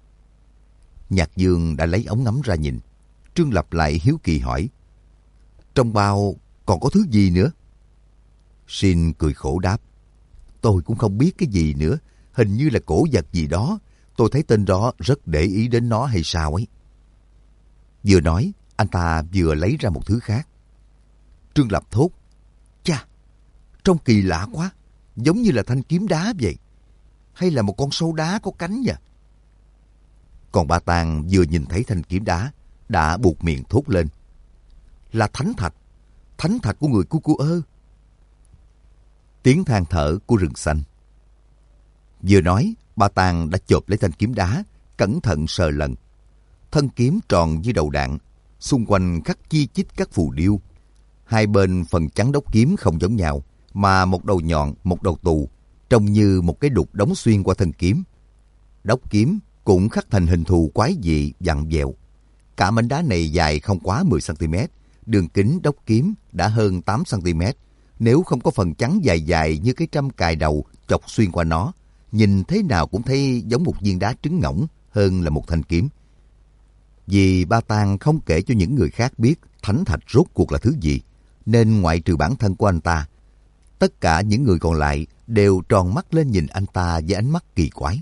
Nhạc Dương đã lấy ống ngắm ra nhìn. Trương Lập lại hiếu kỳ hỏi, trong bao còn có thứ gì nữa? Shin cười khổ đáp, tôi cũng không biết cái gì nữa. Hình như là cổ vật gì đó. Tôi thấy tên đó rất để ý đến nó hay sao ấy. Vừa nói, anh ta vừa lấy ra một thứ khác. Trương Lập thốt: Chà, trông kỳ lạ quá, giống như là thanh kiếm đá vậy. Hay là một con sâu đá có cánh nhỉ? Còn Ba Tàng vừa nhìn thấy thanh kiếm đá, đã buột miệng thốt lên: Là thánh thạch, thánh thạch của người Cu Cu Ơ. Tiếng than thở của rừng xanh. Vừa nói, Ba Tàng đã chộp lấy thanh kiếm đá, cẩn thận sờ lần. Thân kiếm tròn như đầu đạn, xung quanh khắc chi chít các phù điêu. Hai bên phần chắn đốc kiếm không giống nhau, mà một đầu nhọn, một đầu tù, trông như một cái đục đóng xuyên qua thân kiếm. Đốc kiếm cũng khắc thành hình thù quái dị, vặn vẹo. Cả mảnh đá này dài không quá mười xăng ti mét, đường kính đốc kiếm đã hơn tám xăng ti mét. Nếu không có phần chắn dài dài như cái trăm cài đầu chọc xuyên qua nó, nhìn thế nào cũng thấy giống một viên đá trứng ngỗng hơn là một thanh kiếm. Vì Ba Tàng không kể cho những người khác biết thánh thạch rốt cuộc là thứ gì, nên ngoại trừ bản thân của anh ta, tất cả những người còn lại đều tròn mắt lên nhìn anh ta với ánh mắt kỳ quái.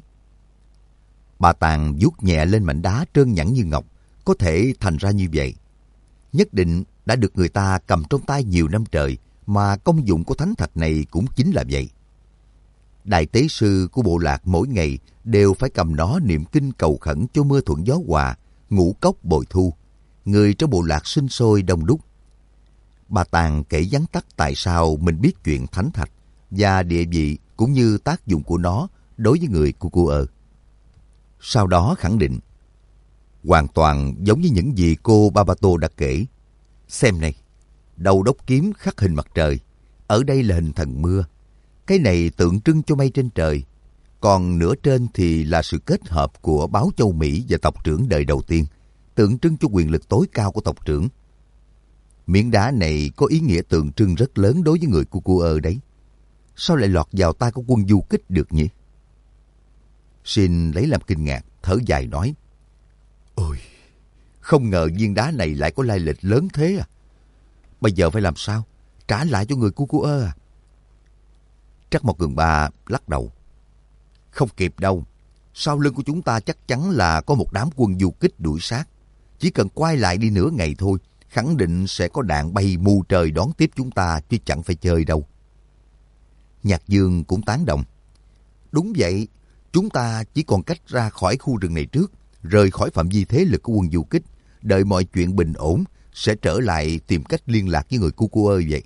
Ba Tàng vuốt nhẹ lên mảnh đá trơn nhẵn như ngọc, có thể thành ra như vậy. Nhất định đã được người ta cầm trong tay nhiều năm trời, mà công dụng của thánh thạch này cũng chính là vậy. Đại tế sư của bộ lạc mỗi ngày đều phải cầm nó niệm kinh cầu khẩn cho mưa thuận gió hòa, ngũ cốc bội thu. Người trong bộ lạc sinh sôi đông đúc. Ba Tàng kể vắn tắt tại sao mình biết chuyện thánh thạch và địa vị cũng như tác dụng của nó đối với người Cu Cu Ơ. Sau đó khẳng định, hoàn toàn giống như những gì cô Babato đã kể. Xem này, đầu đốc kiếm khắc hình mặt trời, ở đây là hình thần mưa. Cái này tượng trưng cho mây trên trời, còn nửa trên thì là sự kết hợp của báo châu Mỹ và tộc trưởng đời đầu tiên, tượng trưng cho quyền lực tối cao của tộc trưởng. Miếng đá này có ý nghĩa tượng trưng rất lớn đối với người Cu Cu Ơ đấy. Sao lại lọt vào tay của quân du kích được nhỉ? Shin lấy làm kinh ngạc, thở dài nói: Ôi, không ngờ viên đá này lại có lai lịch lớn thế à? Bây giờ phải làm sao? Trả lại cho người Cu Cu Ơ à? Trắc Mộc Cường Ba lắc đầu: Không kịp đâu. Sau lưng của chúng ta chắc chắn là có một đám quân du kích đuổi sát. Chỉ cần quay lại đi nửa ngày thôi, khẳng định sẽ có đạn bay mù trời đón tiếp chúng ta, chứ chẳng phải chơi đâu. Nhạc Dương cũng tán đồng: Đúng vậy, chúng ta chỉ còn cách ra khỏi khu rừng này trước, rời khỏi phạm vi thế lực của quân du kích, đợi mọi chuyện bình ổn, sẽ trở lại tìm cách liên lạc với người Cu Cu Ơ vậy.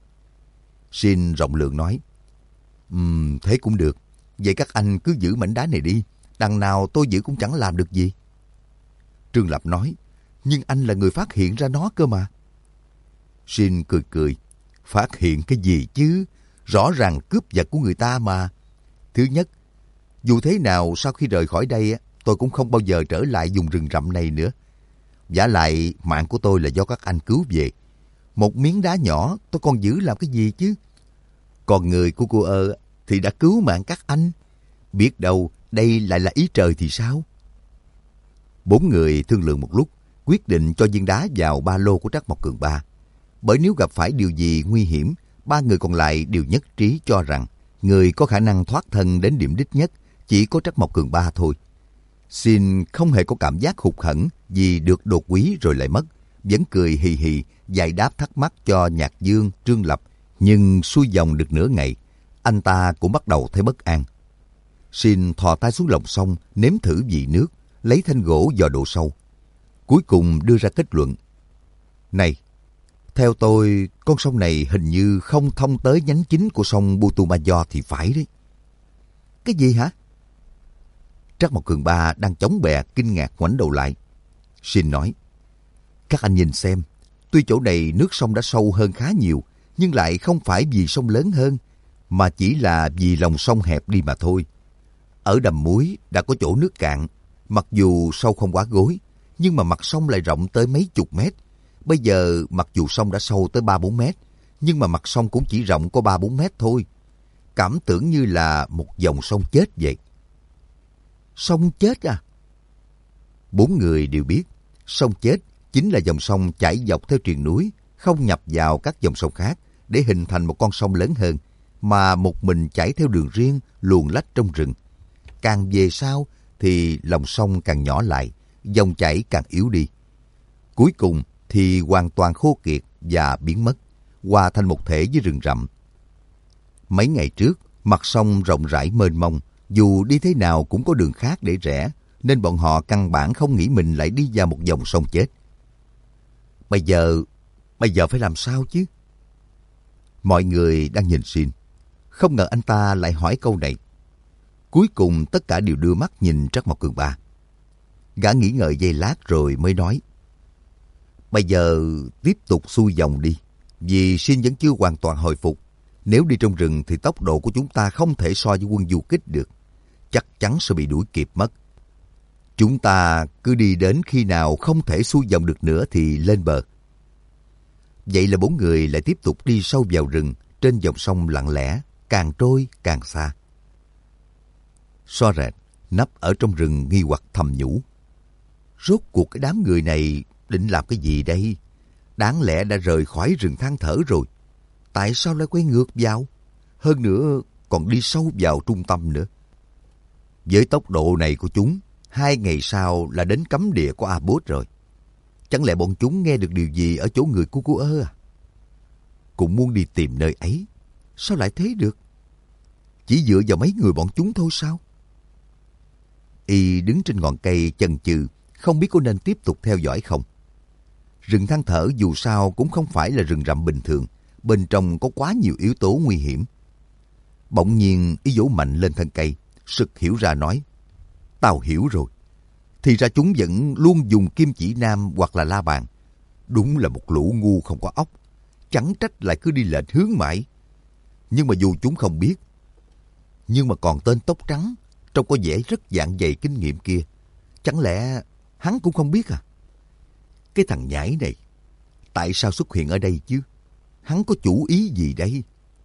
Shin rộng lượng nói: Ừm, thế cũng được. Vậy các anh cứ giữ mảnh đá này đi, đằng nào tôi giữ cũng chẳng làm được gì. Trương Lập nói: Nhưng anh là người phát hiện ra nó cơ mà. Shin cười cười: Phát hiện cái gì chứ? Rõ ràng cướp vật của người ta mà. Thứ nhất, dù thế nào sau khi rời khỏi đây, tôi cũng không bao giờ trở lại vùng rừng rậm này nữa. Vả lại, mạng của tôi là do các anh cứu về. Một miếng đá nhỏ tôi còn giữ làm cái gì chứ? Còn người của cô ơ thì đã cứu mạng các anh. Biết đâu đây lại là ý trời thì sao? Bốn người thương lượng một lúc, quyết định cho viên đá vào ba lô của Trắc Mộc Cường Ba. Bởi nếu gặp phải điều gì nguy hiểm, ba người còn lại đều nhất trí cho rằng người có khả năng thoát thân đến điểm đích nhất chỉ có Trắc Mộc Cường Ba thôi. Shin không hề có cảm giác hụt hẫng vì được đột quý rồi lại mất, vẫn cười hì hì giải đáp thắc mắc cho Nhạc Dương, Trương Lập. Nhưng xuôi dòng được nửa ngày, anh ta cũng bắt đầu thấy bất an. Shin thò tay xuống lòng sông, nếm thử vị nước, lấy thanh gỗ dò độ sâu. Cuối cùng đưa ra kết luận: Này, theo tôi, con sông này hình như không thông tới nhánh chính của sông Putumayo thì phải đấy. Cái gì hả? Trắc Mộc Cường Ba đang chống bè kinh ngạc ngoảnh đầu lại. Shin nói: Các anh nhìn xem, tuy chỗ này nước sông đã sâu hơn khá nhiều, nhưng lại không phải vì sông lớn hơn, mà chỉ là vì lòng sông hẹp đi mà thôi. Ở đầm muối đã có chỗ nước cạn, mặc dù sâu không quá gối, nhưng mà mặt sông lại rộng tới mấy chục mét. Bây giờ mặc dù sông đã sâu tới ba bốn mét, nhưng mà mặt sông cũng chỉ rộng có ba bốn mét thôi. Cảm tưởng như là một dòng sông chết vậy. Sông chết à? Bốn người đều biết, sông chết chính là dòng sông chảy dọc theo triền núi, không nhập vào các dòng sông khác để hình thành một con sông lớn hơn, mà một mình chảy theo đường riêng luồn lách trong rừng. Càng về sau thì lòng sông càng nhỏ lại, dòng chảy càng yếu đi. Cuối cùng thì hoàn toàn khô kiệt và biến mất, hòa thành một thể với rừng rậm. Mấy ngày trước, mặt sông rộng rãi mênh mông, dù đi thế nào cũng có đường khác để rẽ, nên bọn họ căn bản không nghĩ mình lại đi vào một dòng sông chết. Bây giờ, bây giờ phải làm sao chứ? Mọi người đang nhìn Shin. Không ngờ anh ta lại hỏi câu này. Cuối cùng tất cả đều đưa mắt nhìn Trắc Mộc Cường Ba. Gã nghĩ ngợi giây lát rồi mới nói. Bây giờ tiếp tục xuôi dòng đi, vì Shin vẫn chưa hoàn toàn hồi phục. Nếu đi trong rừng thì tốc độ của chúng ta không thể so với quân du kích được. Chắc chắn sẽ bị đuổi kịp mất. Chúng ta cứ đi đến khi nào không thể xuôi dòng được nữa thì lên bờ. Vậy là bốn người lại tiếp tục đi sâu vào rừng trên dòng sông lặng lẽ, càng trôi càng xa. Xoa rệt nấp ở trong rừng nghi hoặc thầm nhủ. Rốt cuộc cái đám người này định làm cái gì đây? Đáng lẽ đã rời khỏi rừng than thở rồi. Tại sao lại quay ngược vào? Hơn nữa còn đi sâu vào trung tâm nữa. Với tốc độ này của chúng, hai ngày sau là đến cấm địa của A-Bốt rồi. Chẳng lẽ bọn chúng nghe được điều gì ở chỗ người của cô ơ à? Cũng muốn đi tìm nơi ấy. Sao lại thế được? Chỉ dựa vào mấy người bọn chúng thôi sao? Y đứng trên ngọn cây chần chừ, không biết có nên tiếp tục theo dõi không. Rừng than thở dù sao cũng không phải là rừng rậm bình thường. Bên trong có quá nhiều yếu tố nguy hiểm. Bỗng nhiên Y vỗ mạnh lên thân cây, sực hiểu ra nói. Tao hiểu rồi. Thì ra chúng vẫn luôn dùng kim chỉ nam hoặc là la bàn. Đúng là một lũ ngu không có óc. Chẳng trách lại cứ đi lệch hướng mãi. Nhưng mà dù chúng không biết. Nhưng mà còn tên tóc trắng, trông có vẻ rất dạng dày kinh nghiệm kia. Chẳng lẽ hắn cũng không biết à? Cái thằng nhãi này, tại sao xuất hiện ở đây chứ? Hắn có chủ ý gì đây?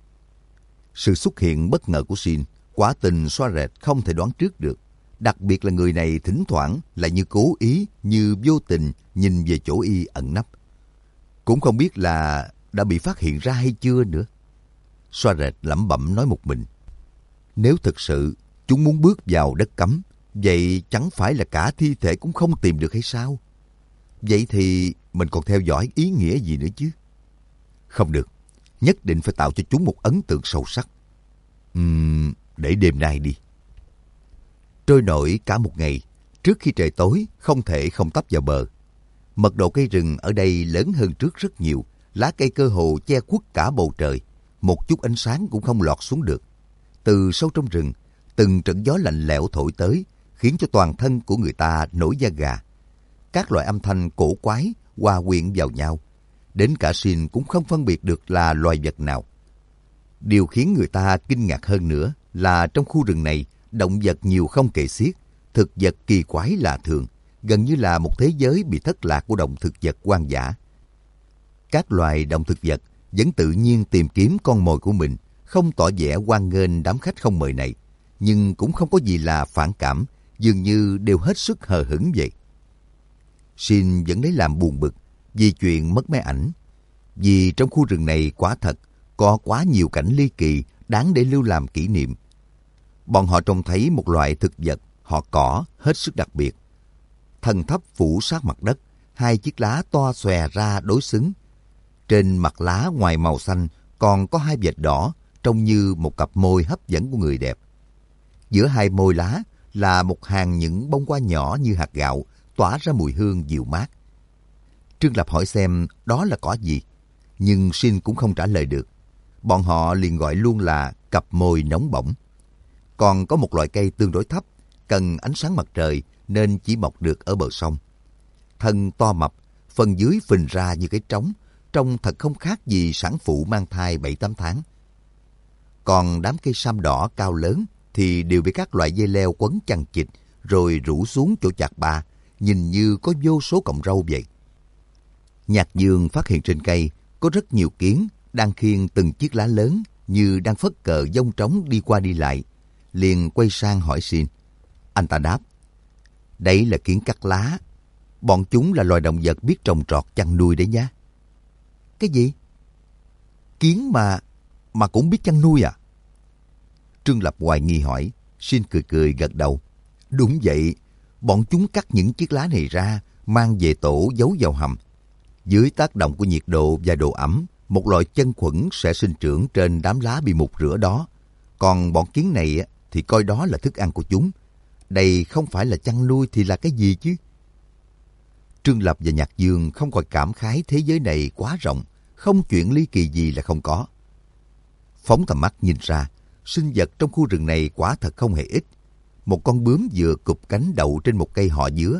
Sự xuất hiện bất ngờ của Shin, quả tình Xoa Rệt không thể đoán trước được. Đặc biệt là người này thỉnh thoảng lại như cố ý, như vô tình nhìn về chỗ Y ẩn nấp. Cũng không biết là đã bị phát hiện ra hay chưa nữa. Xoa Rệt lẩm bẩm nói một mình. Nếu thực sự chúng muốn bước vào đất cấm, vậy chẳng phải là cả thi thể cũng không tìm được hay sao? Vậy thì mình còn theo dõi ý nghĩa gì nữa chứ? Không được, nhất định phải tạo cho chúng một ấn tượng sâu sắc. Uhm, để đêm nay đi. Trôi nổi cả một ngày, trước khi trời tối không thể không tấp vào bờ. Mật độ cây rừng ở đây lớn hơn trước rất nhiều, lá cây cơ hồ che khuất cả bầu trời, một chút ánh sáng cũng không lọt xuống được. Từ sâu trong rừng, từng trận gió lạnh lẽo thổi tới, khiến cho toàn thân của người ta nổi da gà. Các loại âm thanh cổ quái hòa quyện vào nhau, đến cả Shin cũng không phân biệt được là loài vật nào. Điều khiến người ta kinh ngạc hơn nữa là trong khu rừng này, động vật nhiều không kể xiết, thực vật kỳ quái lạ thường, gần như là một thế giới bị thất lạc của động thực vật hoang dã. Các loài động thực vật vẫn tự nhiên tìm kiếm con mồi của mình, không tỏ vẻ hoan nghênh đám khách không mời này, nhưng cũng không có gì là phản cảm, dường như đều hết sức hờ hững vậy. Shin vẫn lấy làm buồn bực vì chuyện mất máy ảnh, vì trong khu rừng này quả thật có quá nhiều cảnh ly kỳ đáng để lưu làm kỷ niệm. Bọn họ trông thấy một loại thực vật, họ cỏ hết sức đặc biệt. Thân thấp phủ sát mặt đất, hai chiếc lá to xòe ra đối xứng. Trên mặt lá ngoài màu xanh còn có hai vệt đỏ, trông như một cặp môi hấp dẫn của người đẹp. Giữa hai môi lá là một hàng những bông hoa nhỏ như hạt gạo, tỏa ra mùi hương dịu mát. Trương Lập hỏi xem đó là cỏ gì, nhưng Shin cũng không trả lời được. Bọn họ liền gọi luôn là cặp môi nóng bỏng. Còn có một loại cây tương đối thấp, cần ánh sáng mặt trời nên chỉ mọc được ở bờ sông. Thân to mập, phần dưới phình ra như cái trống, trông thật không khác gì sản phụ mang thai bảy tám tháng. Còn đám cây sam đỏ cao lớn thì đều bị các loại dây leo quấn chằng chịt rồi rủ xuống chỗ chạc ba, nhìn như có vô số cọng râu vậy. Nhạc Dương phát hiện trên cây có rất nhiều kiến đang khiêng từng chiếc lá lớn như đang phất cờ dông trống đi qua đi lại. Liền quay sang hỏi Shin. Anh ta đáp, đấy là kiến cắt lá. Bọn chúng là loài động vật biết trồng trọt chăn nuôi đấy nhá. Cái gì? Kiến mà, mà cũng biết chăn nuôi à? Trương Lập hoài nghi hỏi. Shin cười cười gật đầu. Đúng vậy, bọn chúng cắt những chiếc lá này ra mang về tổ giấu vào hầm. Dưới tác động của nhiệt độ và độ ẩm, một loại chân khuẩn sẽ sinh trưởng trên đám lá bị mục rửa đó. Còn bọn kiến này thì coi đó là thức ăn của chúng. Đây không phải là chăn nuôi thì là cái gì chứ? Trương Lập và Nhạc Dương không còn cảm khái thế giới này quá rộng, không chuyện ly kỳ gì là không có. Phóng tầm mắt nhìn ra, sinh vật trong khu rừng này quả thật không hề ít. Một con bướm vừa cụp cánh đậu trên một cây họ dứa,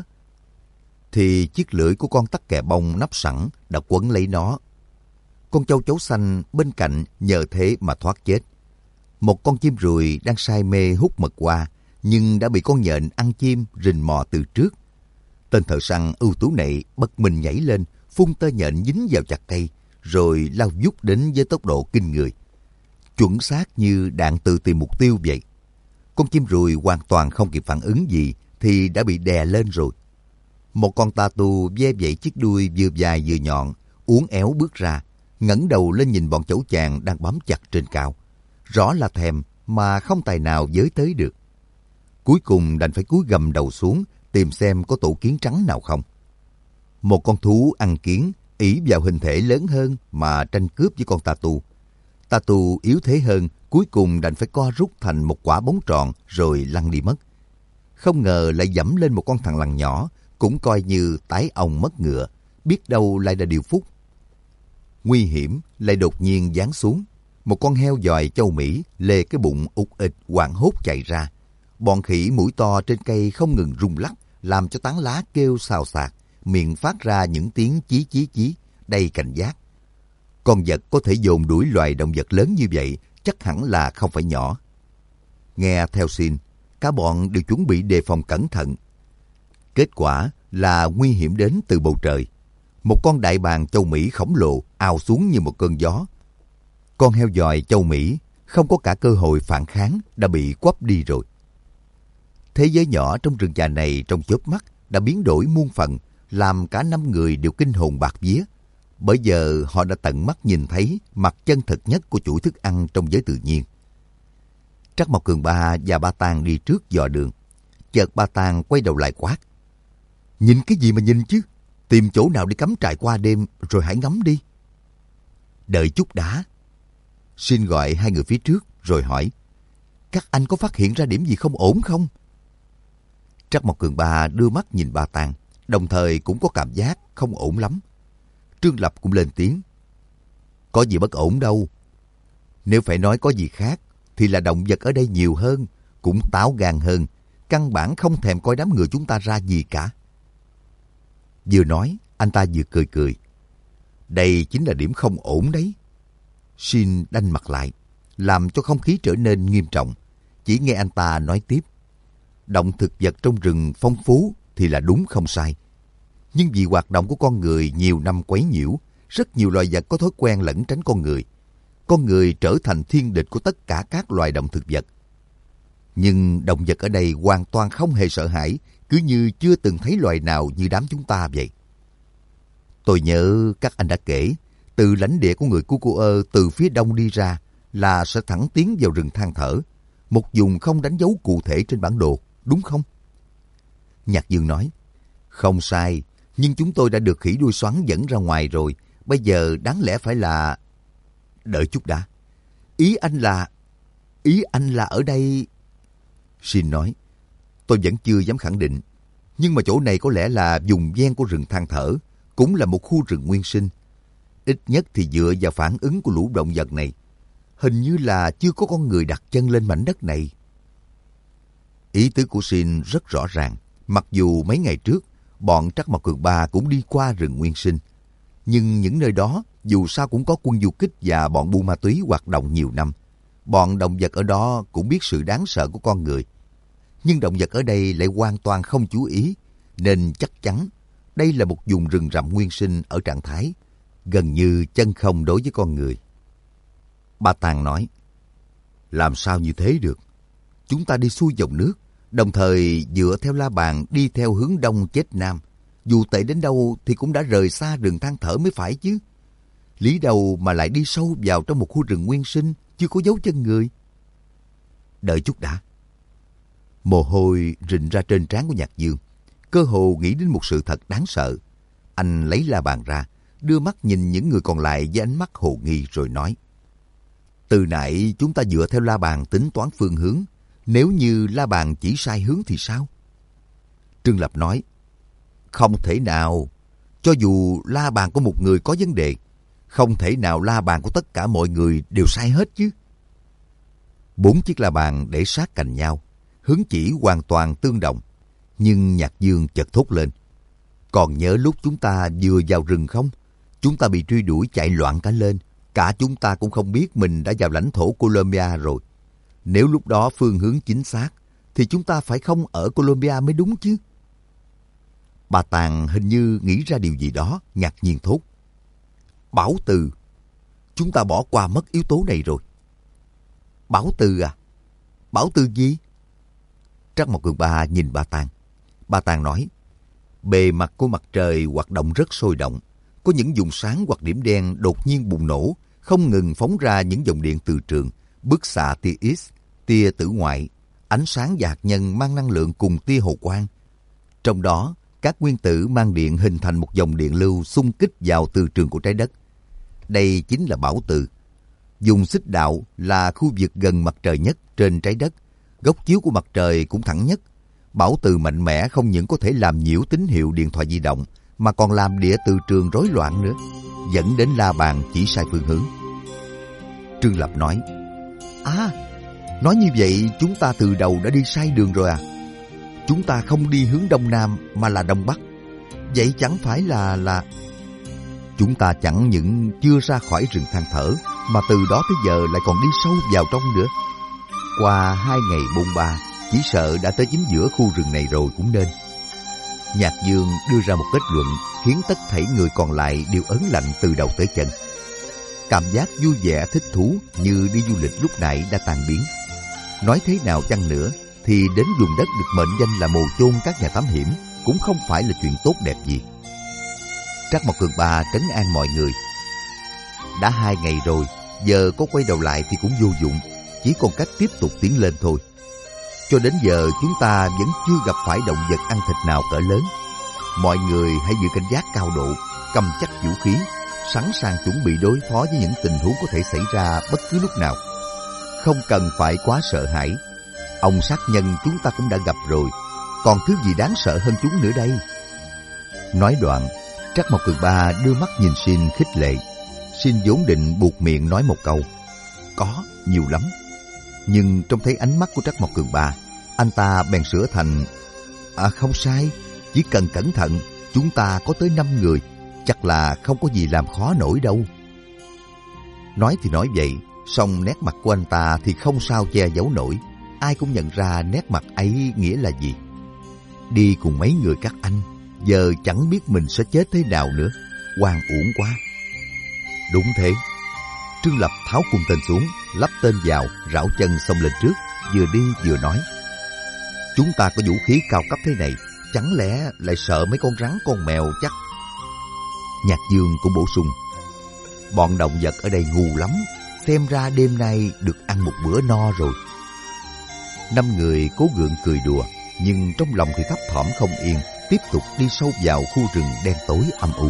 thì chiếc lưỡi của con tắc kè bông nắp sẵn đã quấn lấy nó. Con châu chấu xanh bên cạnh nhờ thế mà thoát chết. Một con chim ruồi đang say mê hút mật hoa, nhưng đã bị con nhện ăn chim rình mò từ trước. Tên thợ săn ưu tú này bật mình nhảy lên, phun tơ nhện dính vào chặt cây, rồi lao vút đến với tốc độ kinh người. Chuẩn xác như đạn tự tìm mục tiêu vậy. Con chim ruồi hoàn toàn không kịp phản ứng gì thì đã bị đè lên rồi. Một con tà tu ve vẩy chiếc đuôi vừa dài vừa nhọn, uốn éo bước ra, ngẩng đầu lên nhìn bọn chấu chàng đang bám chặt trên cao. Rõ là thèm mà không tài nào với tới được. Cuối cùng đành phải cúi gầm đầu xuống tìm xem có tổ kiến trắng nào không. Một con thú ăn kiến ỷ vào hình thể lớn hơn mà tranh cướp với con tà tu. Tà tu yếu thế hơn, cuối cùng đành phải co rút thành một quả bóng tròn rồi lăn đi mất. Không ngờ lại dẫm lên một con thằn lằn nhỏ, cũng coi như tái ong mất ngựa, biết đâu lại là điều phúc. Nguy hiểm lại đột nhiên giáng xuống. Một con heo dòi châu Mỹ lê cái bụng ục ịch hoảng hốt chạy ra. Bọn khỉ mũi to trên cây không ngừng rung lắc, làm cho tán lá kêu xào xạc, miệng phát ra những tiếng chí chí chí, đầy cảnh giác. Con vật có thể dồn đuổi loài động vật lớn như vậy chắc hẳn là không phải nhỏ. Nghe theo xin, cả bọn đều chuẩn bị đề phòng cẩn thận. Kết quả là nguy hiểm đến từ bầu trời. Một con đại bàng châu Mỹ khổng lồ ào xuống như một cơn gió. Con heo dòi châu Mỹ không có cả cơ hội phản kháng, đã bị quắp đi rồi. Thế giới nhỏ trong rừng già này trong chớp mắt đã biến đổi muôn phần, làm cả năm người đều kinh hồn bạt vía. Bởi giờ họ đã tận mắt nhìn thấy mặt chân thực nhất của chuỗi thức ăn trong giới tự nhiên. Trắc Mộc Cường Ba và Ba Tàng đi trước dò đường. Chợt Ba Tàng quay đầu lại quát: "Nhìn cái gì mà nhìn chứ? Tìm chỗ nào để cắm trại qua đêm rồi hãy ngắm đi." "Đợi chút đã." Xin gọi hai người phía trước rồi hỏi: "Các anh có phát hiện ra điểm gì không ổn không?" Trắc Mộc Cường Ba đưa mắt nhìn Ba Tàng, đồng thời cũng có cảm giác không ổn lắm. Trương Lập cũng lên tiếng: "Có gì bất ổn đâu. Nếu phải nói có gì khác, thì là động vật ở đây nhiều hơn, cũng táo gan hơn, căn bản không thèm coi đám người chúng ta ra gì cả." Vừa nói, anh ta vừa cười cười. Đây chính là điểm không ổn đấy. Shin đanh mặt lại, làm cho không khí trở nên nghiêm trọng. Chỉ nghe anh ta nói tiếp: động thực vật trong rừng phong phú thì là đúng không sai. Nhưng vì hoạt động của con người nhiều năm quấy nhiễu, rất nhiều loài vật có thói quen lẩn tránh con người. Con người trở thành thiên địch của tất cả các loài động thực vật. Nhưng động vật ở đây hoàn toàn không hề sợ hãi, cứ như chưa từng thấy loài nào như đám chúng ta vậy. Tôi nhớ các anh đã kể, từ lãnh địa của người Cucuơ từ phía đông đi ra là sẽ thẳng tiến vào rừng than thở, một vùng không đánh dấu cụ thể trên bản đồ, đúng không? Nhạc Dương nói: "Không sai, nhưng chúng tôi đã được khỉ đuôi xoắn dẫn ra ngoài rồi, bây giờ đáng lẽ phải là..." "Đợi chút đã. Ý anh là... Ý anh là ở đây..." Shin nói: "Tôi vẫn chưa dám khẳng định, nhưng mà chỗ này có lẽ là vùng ven của rừng than thở, cũng là một khu rừng nguyên sinh. Ít nhất thì dựa vào phản ứng của lũ động vật này, hình như là chưa có con người đặt chân lên mảnh đất này." Ý tứ của Shin rất rõ ràng. Mặc dù mấy ngày trước, bọn Trắc Mộc Cường Ba cũng đi qua rừng nguyên sinh, nhưng những nơi đó dù sao cũng có quân du kích và bọn buôn ma túy hoạt động nhiều năm. Bọn động vật ở đó cũng biết sự đáng sợ của con người. Nhưng động vật ở đây lại hoàn toàn không chú ý, nên chắc chắn đây là một vùng rừng rậm nguyên sinh ở trạng thái gần như chân không đối với con người. Ba Tàng nói: "Làm sao như thế được? Chúng ta đi xuôi dòng nước, đồng thời dựa theo la bàn đi theo hướng đông chết nam. Dù tệ đến đâu thì cũng đã rời xa rừng than thở mới phải chứ. Lý đâu mà lại đi sâu vào trong một khu rừng nguyên sinh, chưa có dấu chân người." "Đợi chút đã." Mồ hôi rịn ra trên trán của Nhạc Dương. cơ hồ nghĩ đến một sự thật đáng sợ. Anh lấy la bàn ra, đưa mắt nhìn những người còn lại với ánh mắt hồ nghi rồi nói: Từ nãy chúng ta dựa theo la bàn tính toán phương hướng. Nếu như la bàn chỉ sai hướng thì sao? Trương Lập nói: Không thể nào. Cho dù la bàn của một người có vấn đề, không thể nào la bàn của tất cả mọi người đều sai hết chứ. Bốn chiếc la bàn để sát cạnh nhau, hướng chỉ hoàn toàn tương đồng. Nhưng Nhạc Dương chợt thốt lên: Còn nhớ lúc chúng ta vừa vào rừng không? Chúng ta bị truy đuổi chạy loạn cả lên. Cả chúng ta cũng không biết mình đã vào lãnh thổ Colombia rồi. Nếu lúc đó phương hướng chính xác, thì chúng ta phải không ở Colombia mới đúng chứ. Bà Tàng hình như nghĩ ra điều gì đó, ngạc nhiên thốt: Bảo từ, chúng ta bỏ qua mất yếu tố này rồi. Bảo từ à? Bảo từ gì? Trắc Mộc Cường Ba nhìn bà Tàng. Bà Tàng nói: Bề mặt của mặt trời hoạt động rất sôi động. Có những vùng sáng hoặc điểm đen đột nhiên bùng nổ, không ngừng phóng ra những dòng điện từ trường, bức xạ tia X, tia tử ngoại, ánh sáng và hạt nhân mang năng lượng cùng tia hồ quang. Trong đó, các nguyên tử mang điện hình thành một dòng điện lưu xung kích vào từ trường của trái đất. Đây chính là bảo từ. Vùng xích đạo là khu vực gần mặt trời nhất trên trái đất. Góc chiếu của mặt trời cũng thẳng nhất. Bảo từ mạnh mẽ không những có thể làm nhiễu tín hiệu điện thoại di động, mà còn làm địa từ trường rối loạn nữa, dẫn đến la bàn chỉ sai phương hướng. Trương Lập nói: À, nói như vậy chúng ta từ đầu đã đi sai đường rồi à? Chúng ta không đi hướng đông nam mà là đông bắc. Vậy chẳng phải là là chúng ta chẳng những chưa ra khỏi rừng than thở, mà từ đó tới giờ lại còn đi sâu vào trong nữa. Qua hai ngày bôn ba, chỉ sợ đã tới chính giữa khu rừng này rồi cũng nên. Nhạc Dương đưa ra một kết luận khiến tất thảy người còn lại đều ớn lạnh từ đầu tới chân. Cảm giác vui vẻ thích thú như đi du lịch lúc nãy đã tan biến. Nói thế nào chăng nữa thì đến vùng đất được mệnh danh là mồ chôn các nhà thám hiểm cũng không phải là chuyện tốt đẹp gì. Trắc Mộc Cường Ba trấn an mọi người: Đã hai ngày rồi, giờ có quay đầu lại thì cũng vô dụng, chỉ còn cách tiếp tục tiến lên thôi. Cho đến giờ chúng ta vẫn chưa gặp phải động vật ăn thịt nào cỡ lớn. Mọi người hãy giữ cảnh giác cao độ, cầm chắc vũ khí, sẵn sàng chuẩn bị đối phó với những tình huống có thể xảy ra bất cứ lúc nào. Không cần phải quá sợ hãi. Ông sát nhân chúng ta cũng đã gặp rồi, còn thứ gì đáng sợ hơn chúng nữa đây? Nói đoạn, Trắc Mộc Cường Ba đưa mắt nhìn Shin khích lệ. Shin vốn định buột miệng nói một câu: Có, nhiều lắm. Nhưng trông thấy ánh mắt của Trắc Mộc Cường Ba, anh ta bèn sửa thành: À không sai, chỉ cần cẩn thận, chúng ta có tới năm người, chắc là không có gì làm khó nổi đâu. Nói thì nói vậy, song nét mặt của anh ta thì không sao che giấu nổi. Ai cũng nhận ra nét mặt ấy nghĩa là gì. Đi cùng mấy người các anh, giờ chẳng biết mình sẽ chết thế nào nữa, oan uổng quá. Đúng thế. Trương Lập tháo cung tên xuống, lắp tên vào, rảo chân xông lên trước, vừa đi vừa nói: Chúng ta có vũ khí cao cấp thế này, chẳng lẽ lại sợ mấy con rắn con mèo chắc? Nhạc Dương cũng bổ sung: Bọn động vật ở đây ngu lắm, xem ra đêm nay được ăn một bữa no rồi. Năm người cố gượng cười đùa, nhưng trong lòng thì thấp thỏm không yên, tiếp tục đi sâu vào khu rừng đen tối âm u.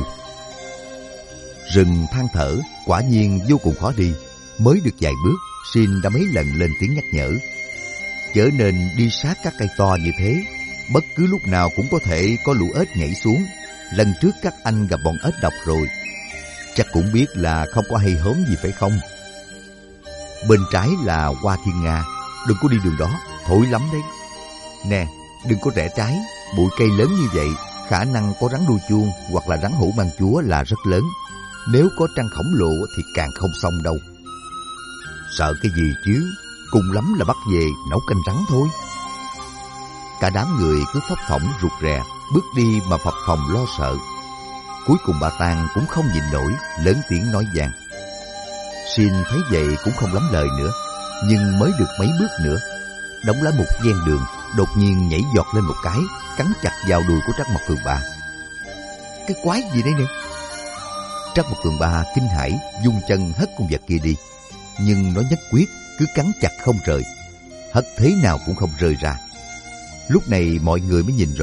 Rừng than thở quả nhiên vô cùng khó đi. Mới được vài bước, Shin đã mấy lần lên tiếng nhắc nhở: Chớ nên đi sát các cây to như thế, bất cứ lúc nào cũng có thể có lũ ếch nhảy xuống. Lần trước các anh gặp bọn ếch độc rồi, chắc cũng biết là không có hay hớm gì phải không? Bên trái là Hoa Thiên Nga, đừng có đi đường đó, thối lắm đấy. Nè, đừng có rẽ trái, bụi cây lớn như vậy, khả năng có rắn đuôi chuông hoặc là rắn hổ mang chúa là rất lớn. Nếu có trăng khổng lồ thì càng không xong đâu. Sợ cái gì chứ, cùng lắm là bắt về nấu canh rắn thôi. Cả đám người cứ phấp phỏng rụt rè, bước đi mà phập phồng lo sợ. Cuối cùng bà Tang cũng không nhịn nổi, lớn tiếng nói vang. Shin thấy vậy cũng không lắm lời nữa, nhưng mới được mấy bước nữa, đống lá mục ven đường đột nhiên nhảy giọt lên một cái, cắn chặt vào đùi của Trắc Mộc Cường Ba. Cái quái gì đấy nè? Trắc Mộc Cường Ba kinh hãi, dung chân hất con vật kia đi, nhưng nó nhất quyết cứ cắn chặt không rời, hất thế nào cũng không rơi ra. Lúc này mọi người mới nhìn rõ,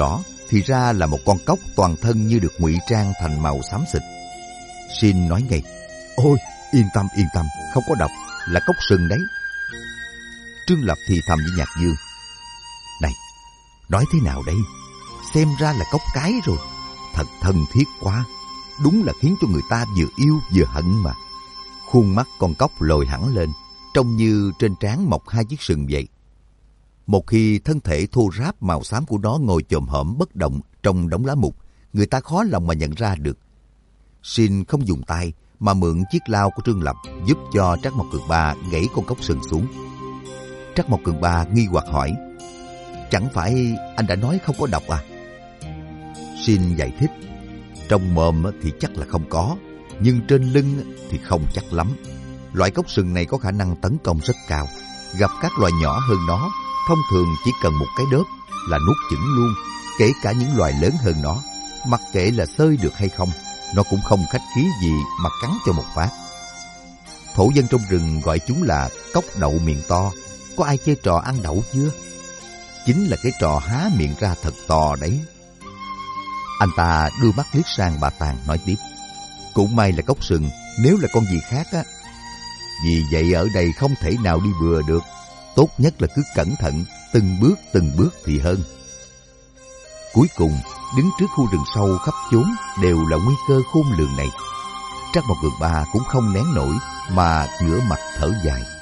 thì ra là một con cóc toàn thân như được ngụy trang thành màu xám xịt. Sin nói ngay, ôi, yên tâm, yên tâm, không có độc, là cóc sừng đấy. Trương Lập thì thầm với Nhạc Dương, này, nói thế nào đây? Xem ra là cóc cái rồi, thật thân thiết quá, đúng là khiến cho người ta vừa yêu vừa hận mà. Khuôn mắt con cóc lồi hẳn lên, trông như trên trán mọc hai chiếc sừng vậy. Một khi thân thể thô ráp màu xám của nó ngồi chồm hổm bất động trong đống lá mục, người ta khó lòng mà nhận ra được. Sin không dùng tay mà mượn chiếc lao của Trương Lập giúp cho Trắc Mộc Cường Ba gãy con cóc sừng xuống. Trắc Mộc Cường Ba nghi hoặc hỏi, chẳng phải anh đã nói không có độc à? Sin giải thích, trong mồm thì chắc là không có, nhưng trên lưng thì không chắc lắm. Loại cóc sừng này có khả năng tấn công rất cao, gặp các loài nhỏ hơn nó, thông thường chỉ cần một cái đớp là nuốt chửng luôn, kể cả những loài lớn hơn nó. Mặc kệ là xơi được hay không, nó cũng không khách khí gì mà cắn cho một phát. Thổ dân trong rừng gọi chúng là cóc đậu miệng to. Có ai chơi trò ăn đậu chưa? Chính là cái trò há miệng ra thật to đấy. Anh ta đưa mắt liếc sang bà Tàng nói tiếp, cũng may là cóc sừng, nếu là con gì khác á. Vì vậy ở đây không thể nào đi bừa được, tốt nhất là cứ cẩn thận, từng bước từng bước thì hơn. Cuối cùng, đứng trước khu rừng sâu khắp chốn đều là nguy cơ khôn lường này, Trắc Mộc Cường Ba cũng không nén nổi mà ngửa mặt thở dài.